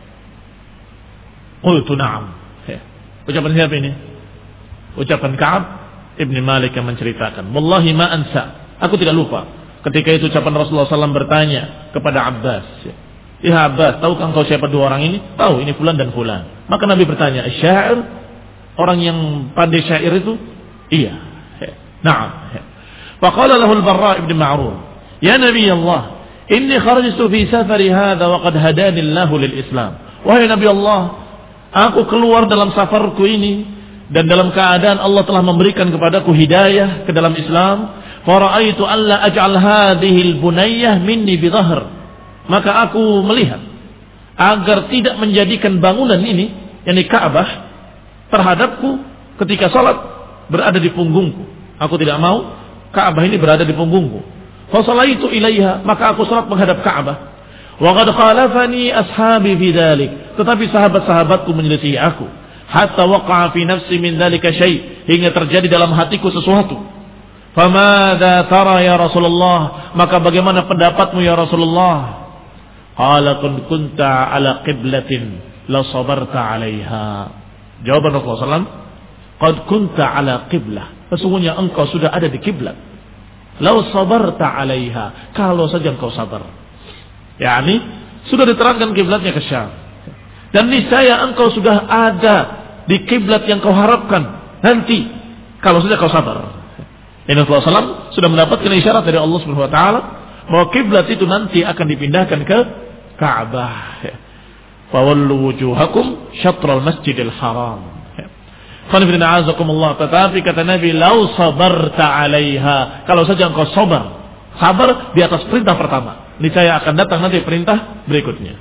[SPEAKER 1] Qultu na'am. Ucapan siapa ini? Ucapan Ka'ab Ibn Malik yang menceritakan, wallahi ma ansa, aku tidak lupa ketika itu ucapan Rasulullah sallallahu alaihi wasallam bertanya kepada Abbas, ya Abbas, tahukah engkau siapa dua orang ini? Tahu, ini fulan dan fulan. Maka Nabi bertanya, asy-sya'ir, orang yang pandai syair itu? Iya. Na'am. Faqala lahu al-Barra' ibn Ma'rur, ya Nabi Allah, inni kharajtu fi safari hadha wa qad hadani Allah lil Islam. Wahai Nabi Allah, aku keluar dalam safarku ini dan dalam keadaan Allah telah memberikan kepadaku hidayah ke dalam Islam. Fara'aitu alla aj'al hadhihi al-bunayyah minni bi dhahr. Maka aku melihat agar tidak menjadikan bangunan ini, yakni Ka'bah, terhadapku ketika salat berada di punggungku. Aku tidak mau Ka'bah ini berada di punggungku. Fa sallaitu ilaiha, maka aku salat menghadap Ka'bah. Wa qad khalafani ashabi fi dzalik, tetapi sahabat-sahabatku menyelisihi aku. Hatta waqa'a fi nafsi min dzalika syai', hingga terjadi dalam hatiku sesuatu. Famadza tara ya Rasulullah, maka bagaimana pendapatmu ya Rasulullah? Qala kun kunta ala qiblatin la sabarta 'alaiha. Jawaban Rasulullah sallallahu alaihi wasallam, qad kunta ala qiblah, sesungguhnya engkau sudah ada di kiblat. La sabarta 'alaiha, kalau saja engkau sabar. yakni sudah diterangkan kiblatnya ke Syam. Dan niscaya engkau sudah ada di kiblat yang kau harapkan nanti kalau saja kau sabar. Nabi sallallahu alaihi wasallam sudah mendapatkan isyarat dari Allah Subhanahu wa taala bahwa kiblat itu nanti akan dipindahkan ke Ka'bah. Fawallu wujuhakum syatral Masjidil Haram. Qanifidina azakumullah, tetapi kata Nabi, lau sabarta 'alaiha, kalau saja engkau sabar, sabar di atas perintah pertama, niscaya akan datang nanti perintah berikutnya.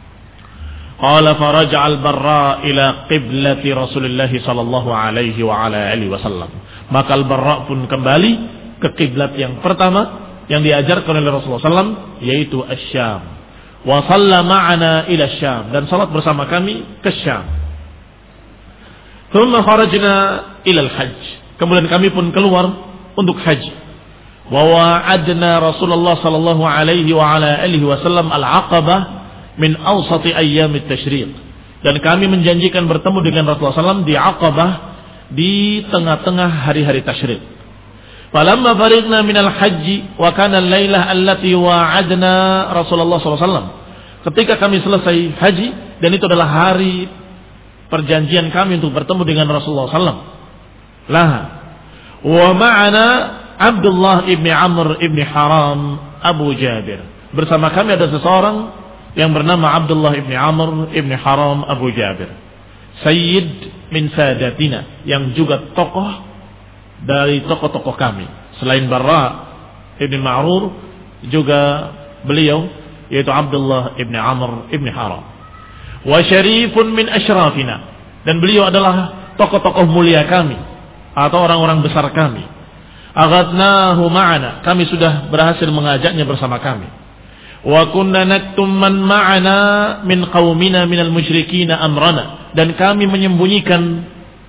[SPEAKER 1] Qala faraja al-Barra ila qiblati Rasulullah sallallahu alaihi wa ala alihi wasallam. Maka al-Barra pun kembali ke kiblat yang pertama yang diajarkan oleh Rasulullah sallallahu alaihi wasallam, yaitu Asy-Syam. Wa shalla ma'ana ila Syam, dan salat bersama kami ke Syam. Thumma kharajna ila al-hajj, kemudian kami pun keluar untuk haji. Wa wa'adna Rasulullah sallallahu alaihi wa ala alihi wasallam al-Aqabah min awsati ayyamit tasyriq, dan kami menjanjikan bertemu dengan Rasulullah sallallahu alaihi wasallam di Aqabah di tengah-tengah hari-hari tasyriq. Falamma farighna minal hajji wa kana al-lailah allati wa'adna Rasulullah sallallahu alaihi wasallam, ketika kami selesai haji, dan itu adalah hari perjanjian kami untuk bertemu dengan Rasulullah sallallahu alaihi wasallam. Laha wa ma'ana Abdullah ibni Amr ibni Haram Abu Jabir, bersama kami ada seseorang yang bernama Abdullah ibni Amr ibni Haram Abu Jabir, Sayyid min sadatina, yang juga tokoh dari tokoh-tokoh kami. Selain Barra ibni Ma'rur, juga beliau yaitu Abdullah ibni Amr ibni Haram. Wa syarifun min asyrafina, dan beliau adalah tokoh-tokoh mulia kami atau orang-orang besar kami. Aghadnahu ma'ana, kami sudah berhasil mengajaknya bersama kami. Wa kunna naktum man ma'ana min qaumina minal musyrikin amrana, dan kami menyembunyikan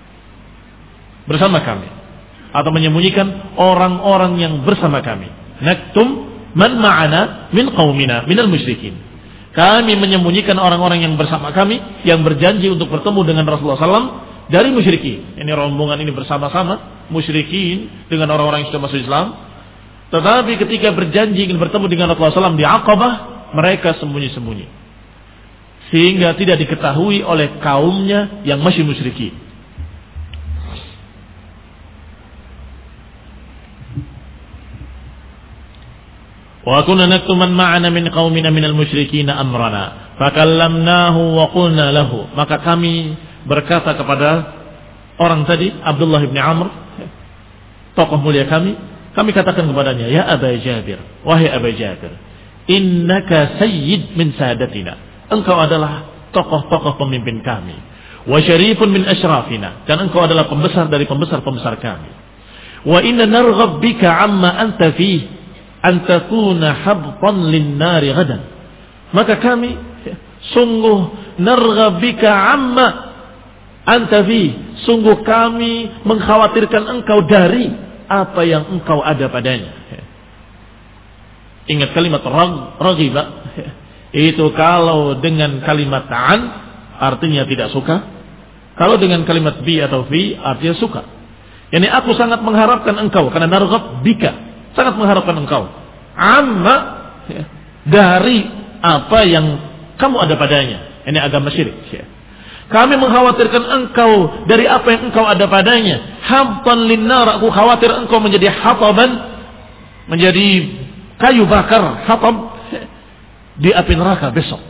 [SPEAKER 1] bersama kami atau menyembunyikan orang-orang yang bersama kami. Naktum man ma'ana min qaumina minal musyrikin, kami menyembunyikan orang-orang yang bersama kami yang berjanji untuk bertemu dengan Rasulullah sallallahu alaihi wasallam dari musyrikin. Ini rombongan ini bersama-sama musyrikin dengan orang-orang yang sudah masuk Islam. Tetapi ketika berjanji ingin bertemu dengan Rasulullah sallallahu alaihi wasallam di Aqabah, mereka sembunyi-sembunyi sehingga tidak diketahui oleh kaumnya yang masih musyrikin. Wa kunna naktumu man ma'ana min qaumina minal musyrikin amrana fakallamnahu wa qulna lahu, maka kami berkata kepada orang tadi, Abdullah bin Amr, tokoh mulia kami, kami katakan kepadanya, ya Aba Jabir, wahai Aba Jabir, innaka sayyid min sadatina, engkau adalah tokoh-tokoh pemimpin kami. Wa syarifun min asyrafina, dan engkau adalah pembesar dari pembesar-pembesar kami. Wa inna narghab bika amma anta fihi an takuna habtan lin-nari ghadan, maka kami sungguh narghab bika amma anta fihi, sungguh kami mengkhawatirkan engkau dari apa yang engkau ada padanya. Ingat kalimat raghiba, itu kalau dengan kalimat an artinya tidak suka, kalau dengan kalimat bi atau fi artinya suka. Yani aku sangat mengharapkan engkau, karena narghab bika, sangat mengharapkan engkau amma dari apa yang kamu ada padanya. Ini agama syirik. Kami mengkhawatirkan engkau dari apa yang engkau ada padanya. Habtan linnar, aku khawatir engkau menjadi hataban, menjadi kayu bakar, hatab di api neraka besok.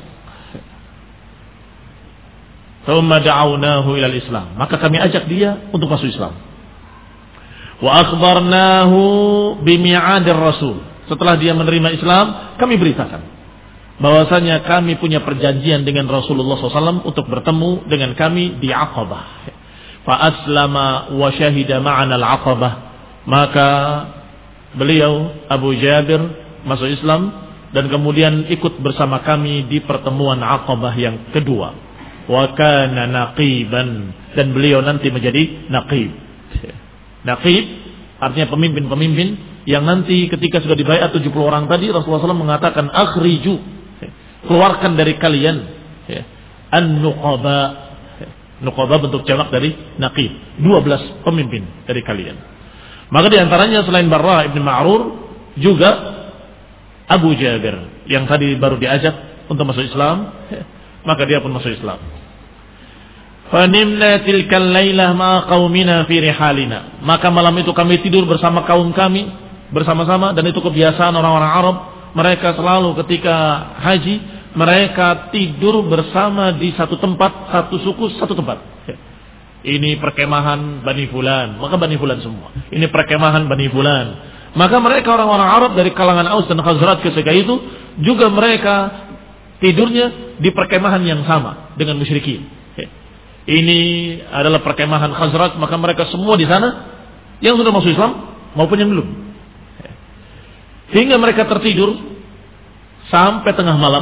[SPEAKER 1] Thumma da'awnahu ilal Islam, maka kami ajak dia untuk masuk Islam. Wa akhbarnahu bimi'adir rasul, setelah dia menerima Islam kami beritakan bahwasanya kami punya perjanjian dengan Rasulullah shallallahu alaihi wasallam untuk bertemu dengan kami di Aqabah. Fa aslama wa syahida ma'ana al-Aqabah, maka beliau Abu Jabir masuk Islam dan kemudian ikut bersama kami di pertemuan Aqabah yang kedua. Wa kana naqiban, dan beliau nanti menjadi naqib. Naqib artinya pemimpin-pemimpin yang nanti ketika sudah dibayar tujuh puluh orang tadi, Rasulullah shallallahu alaihi wasallam mengatakan akhriju, keluarkan dari kalian an-nuqaba. Nuqaba bentuk jamak dari naqib, dua belas pemimpin dari kalian. Maka diantaranya selain Barra ibn Ma'rur juga Abu Jabir yang tadi baru diajak untuk masuk Islam, maka dia pun masuk Islam. Fanimna tilkal lailah ma qaumina fi rihalina, maka malam itu kami tidur bersama kaum kami bersama-sama, dan itu kebiasaan orang-orang Arab, mereka selalu ketika haji mereka tidur bersama di satu tempat, satu suku, satu tempat. Ini perkemahan Bani Fulan, maka Bani Fulan semua. Ini perkemahan Bani Fulan. Maka mereka orang-orang Arab dari kalangan Aus dan Khazraj ketika itu juga mereka tidurnya di perkemahan yang sama dengan musyrikin. Ini adalah perkemahan Khazraj, maka mereka semua di sana yang sudah masuk Islam maupun yang belum. Hingga mereka tertidur sampai tengah malam.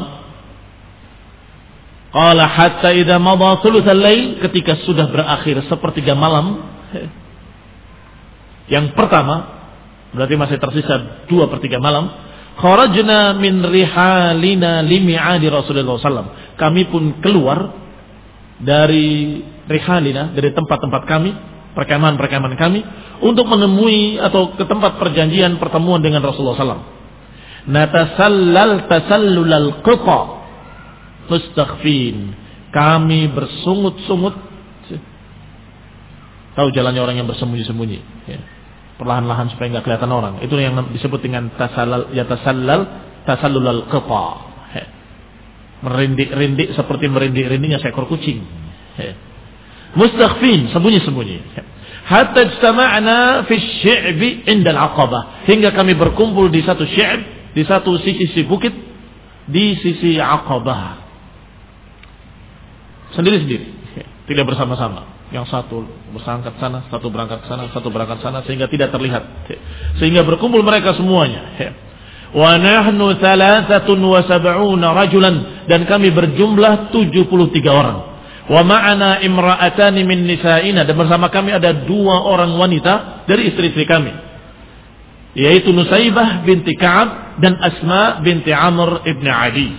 [SPEAKER 1] Qala hatta idza madha thulutsal lail, ketika sudah berakhir sepertiga malam yang pertama, berarti masih tersisa dua per tiga malam. Kharajna min rihalina limi'adi Rasulullah sallallahu alaihi wasallam, kami pun keluar dari rihalina, dari tempat-tempat kami, perkemahan-perkemahan kami, untuk menemui atau ke tempat perjanjian pertemuan dengan Rasulullah sallallahu alaihi wasallam. Natasallal tasallulal qita mustakhfin, kami bersungut-sungut. Tahu jalannya orang yang bersembunyi-sembunyi, ya. Perlahan-lahan supaya nggak kelihatan orang. Itu yang disebut dengan tasallal, ya tasallal, tasallulal qita. Merindik-rindik seperti merindik-rindiknya seekor kucing. Mustakhfin, sembunyi-sembunyi. Hatta ijtama'na fi syi'bi 'inda al-'aqabah, hingga kami berkumpul di satu syi'b, di satu sisi bukit di sisi Aqabah. Sendiri-sendiri, tidak bersama-sama. Yang satu berangkat sana, satu berangkat sana, satu berangkat sana, sehingga tidak terlihat. Sehingga berkumpul mereka semuanya. Wa nahnu thalathatun wa sab'una rajulan, dan kami berjumlah tujuh puluh tiga orang. Wa ma'ana imra'atani min nisa'ina, dan bersama kami ada dua orang wanita dari istri-istri kami, yaitu Nusaybah binti Ka'ab dan Asma binti Amr ibn Adi.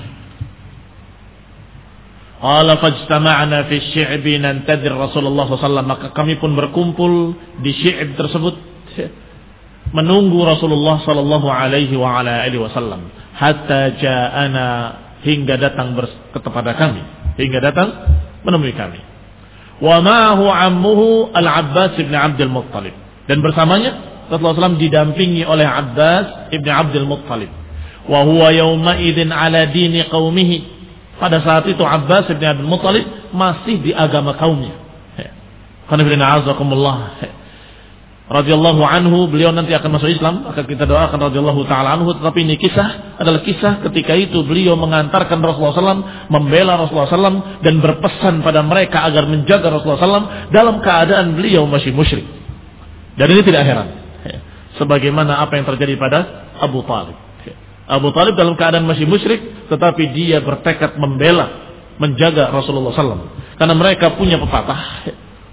[SPEAKER 1] Qala fajtama'na fi syi'bi nantadir Rasulullah sallallahu alaihi wasallam, maka kami pun berkumpul di syi'b tersebut menunggu Rasulullah sallallahu alaihi wa ala alihi wasallam, hatta ja'ana, hingga datang kepada kami, hingga datang menemui kami. Wa ma'ahu ammuhu Al-Abbas ibn Abdul Muttalib, dan bersamanya Rasulullah sallallahu alaihi wasallam didampingi oleh Abbas ibn Abdul Muttalib. Wa huwa yawma idzin ala dini qaumihi, pada saat itu Abbas ibn Abdul Muttalib masih di agama kaumnya. Qanifidina azakumullah radhiyallahu anhu, beliau nanti akan masuk Islam, akan kita doakan radhiyallahu taala anhu. Tetapi ini kisah adalah kisah ketika itu beliau mengantarkan Rasulullah sallallahu alaihi wasallam, membela Rasulullah sallallahu alaihi wasallam, dan berpesan pada mereka agar menjaga Rasulullah sallallahu alaihi wasallam dalam keadaan beliau masih musyrik. Dan ini tidak heran, sebagaimana apa yang terjadi pada Abu Talib. Abu Talib dalam keadaan masih musyrik, tetapi dia bertekad membela, menjaga Rasulullah sallallahu alaihi wasallam. Karena mereka punya pepatah,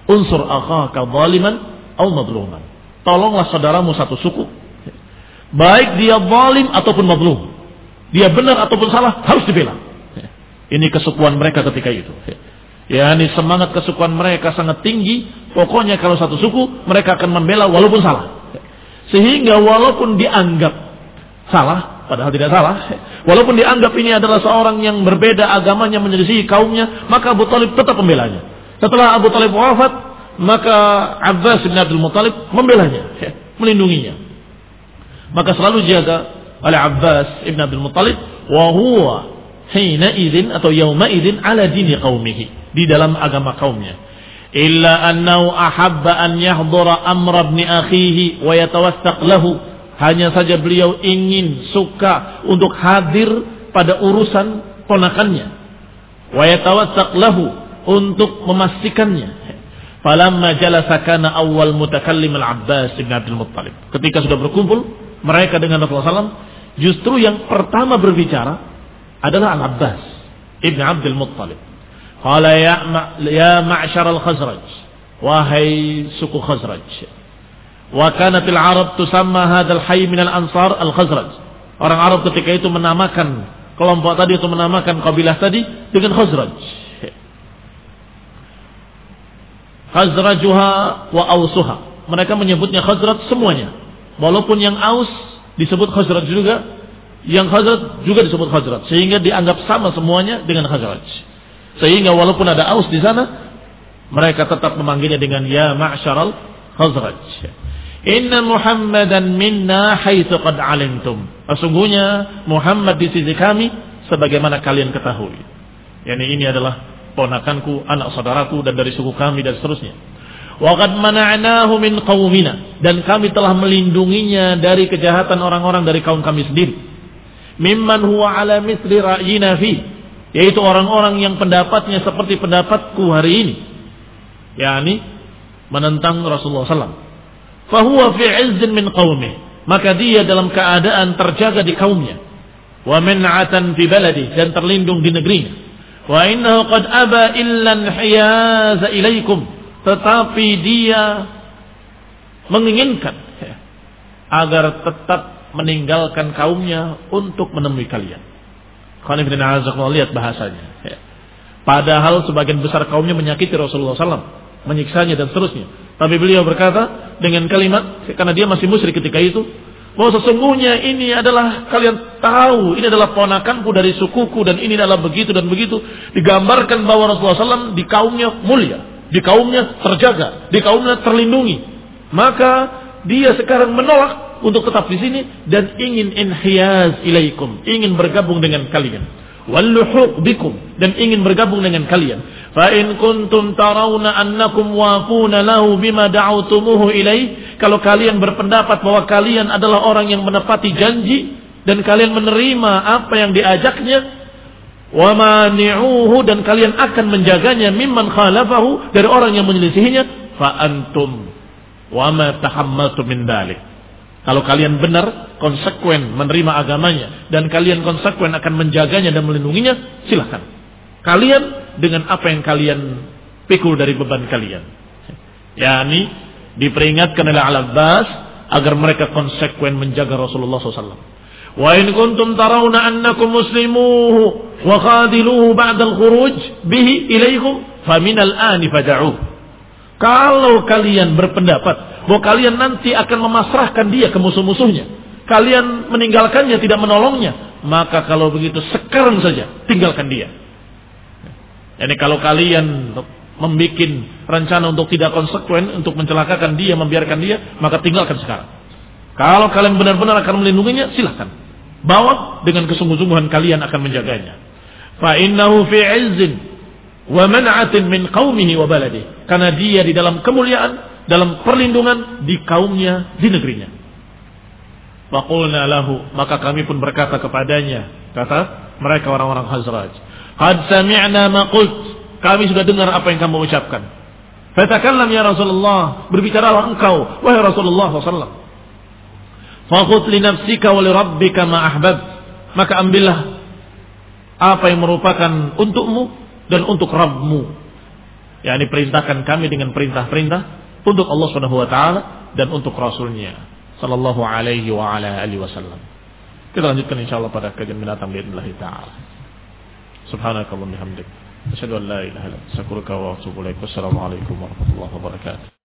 [SPEAKER 1] Unsur akhaka zaliman aw madluman. Tolonglah saudaramu satu suku, baik dia zalim ataupun mazlum. Dia benar ataupun salah harus dibela. Ini kesukuan mereka ketika itu. Ya, ini semangat kesukuan mereka sangat tinggi. Pokoknya kalau satu suku mereka akan membela walaupun salah. Sehingga walaupun dianggap salah, padahal tidak salah, walaupun dianggap ini adalah seorang yang berbeda agamanya menyelisihi kaumnya, maka Abu Thalib tetap membelanya. Setelah Abu Thalib wafat, maka Abbas bin Abdul Muttalib membelanya, melindunginya. Maka selalu jaga oleh Abbas bin Abdul Muttalib, wa huwa hina idzin atau yauma idzin ala dini qaumihi, di dalam agama kaumnya. Illa annahu ahabba an yahdura amra ibn akhihi wa yatawassaq lahu. Hanya saja beliau ingin suka untuk hadir pada urusan ponakannya. Wa yatawassaq lahu, untuk memastikannya. Falamma jalasa kana awwal mutakallim al-Abbas bin Abdul Muttalib. Ketika sudah berkumpul mereka dengan Rasulullah sallallahu alaihi wasallam, justru yang pertama berbicara adalah Al-Abbas ibn Abdul Muttalib. Qala ya ma, ya ma'syar al-Khazraj, wahai suku Khazraj. Wa kanat al-Arab tusamma hadzal hayy min al-Ansar al-Khazraj. Orang Arab ketika itu menamakan kelompok tadi atau menamakan kabilah tadi dengan Khazraj. Khazrajuha wa Ausuha. Mereka menyebutnya Khazraj semuanya. Walaupun yang Aus disebut Khazraj juga, yang Khazraj juga disebut Khazraj, sehingga dianggap sama semuanya dengan Khazraj. Sehingga walaupun ada Aus di sana, mereka tetap memanggilnya dengan ya ma'syaral Khazraj. Inna Muhammadan minna haitsu qad alimtum. Sesungguhnya Muhammad di sisi kami sebagaimana kalian ketahui. Yani ini adalah ponakanku, anak saudaraku dan dari suku kami dan seterusnya. Wa qad mana'nahu min qaumina, dan kami telah melindunginya dari kejahatan orang-orang dari kaum kami sendiri. Mimman huwa ala mithli ra'yina fi, yaitu orang-orang yang pendapatnya seperti pendapatku hari ini, yakni menentang Rasulullah sallallahu alaihi wasallam. Fahuwa fi 'izzin min qaumih, maka dia dalam keadaan terjaga di kaumnya. Wa min'atan fi baladi, dan terlindung di negerinya. Wa innahu qad aba illa inhiyaza ilaikum, tetapi dia menginginkan agar tetap meninggalkan kaumnya untuk menemui kalian. Lihat bahasanya. Padahal sebagian besar kaumnya menyakiti Rasulullah sallallahu alaihi wasallam, menyiksanya dan seterusnya. Tapi beliau berkata dengan kalimat, karena dia masih musyrik ketika itu, bahwa sesungguhnya ini adalah, kalian tahu, ini adalah ponakanku dari sukuku, dan ini adalah begitu dan begitu. Digambarkan bahwa Rasulullah sallallahu alaihi wasallam di kaumnya mulia, di kaumnya terjaga, di kaumnya terlindungi. Maka dia sekarang menolak untuk tetap di sini dan ingin inhiyaz ilaikum, ingin bergabung dengan kalian. Walluhuq bikum, dan ingin bergabung dengan kalian. Fa in kuntum tarawna annakum wafuna lahu bima da'awtumuhu ilaih, kalau kalian berpendapat bahwa kalian adalah orang yang menepati janji dan kalian menerima apa yang diajaknya, wa mani'uhu, dan kalian akan menjaganya, mimman khalafahu, dari orang yang menyelisihinya, fa antum wa ma tahammaltu min dzalik. Kalau kalian benar, konsekuen menerima agamanya, dan kalian konsekuen akan menjaganya dan melindunginya, silahkan. Kalian dengan apa yang kalian pikul dari beban kalian. Yani diperingatkan oleh Al-Abbas agar mereka konsekuen menjaga Rasulullah sallallahu alaihi wasallam. Wa in kuntum tarawna annakum muslimuhu wa khadiluhu ba'da al-khuruj bihi ilaikum famin al-ani fad'uhu. Kalau kalian berpendapat bahwa kalian nanti akan memasrahkan dia ke musuh-musuhnya, kalian meninggalkannya, tidak menolongnya, maka kalau begitu sekarang saja tinggalkan dia. Jadi kalau kalian membuat rencana untuk tidak konsekuen, untuk mencelakakan dia, membiarkan dia, maka tinggalkan sekarang. Kalau kalian benar-benar akan melindunginya, silahkan. Bawa dengan kesungguh-sungguhan kalian akan menjaganya. Fa innahu fi 'izzin wa man'atin min qaumihi wa baladihi, karena dia di dalam kemuliaan, dalam perlindungan di kaumnya, di negerinya. Faqulna lahu, maka kami pun berkata kepadanya, kata mereka orang-orang Khazraj, qad sami'na ma qult, kami sudah dengar apa yang kamu ucapkan. Fatakallam ya Rasulullah, berbicaralah engkau wahai Rasulullah sallallahu alaihi wasallam. Fakhudh li nafsika wa li rabbika ma ahbab, maka ambillah apa yang merupakan untukmu dan untuk Rabbmu. yakni perintahkan kami dengan perintah-perintah untuk Allah Subhanahu wa taala dan untuk Rasulnya sallallahu alaihi wa ala alihi wasallam. Kita lanjutkan insyaallah pada kajian mendatang باذنillah taala. Subhanakallahumma hamdik asyhadu an la ilaha illa anta astaghfiruka wa atubu ilaik. Wassalamu alaikum warahmatullahi wabarakatuh.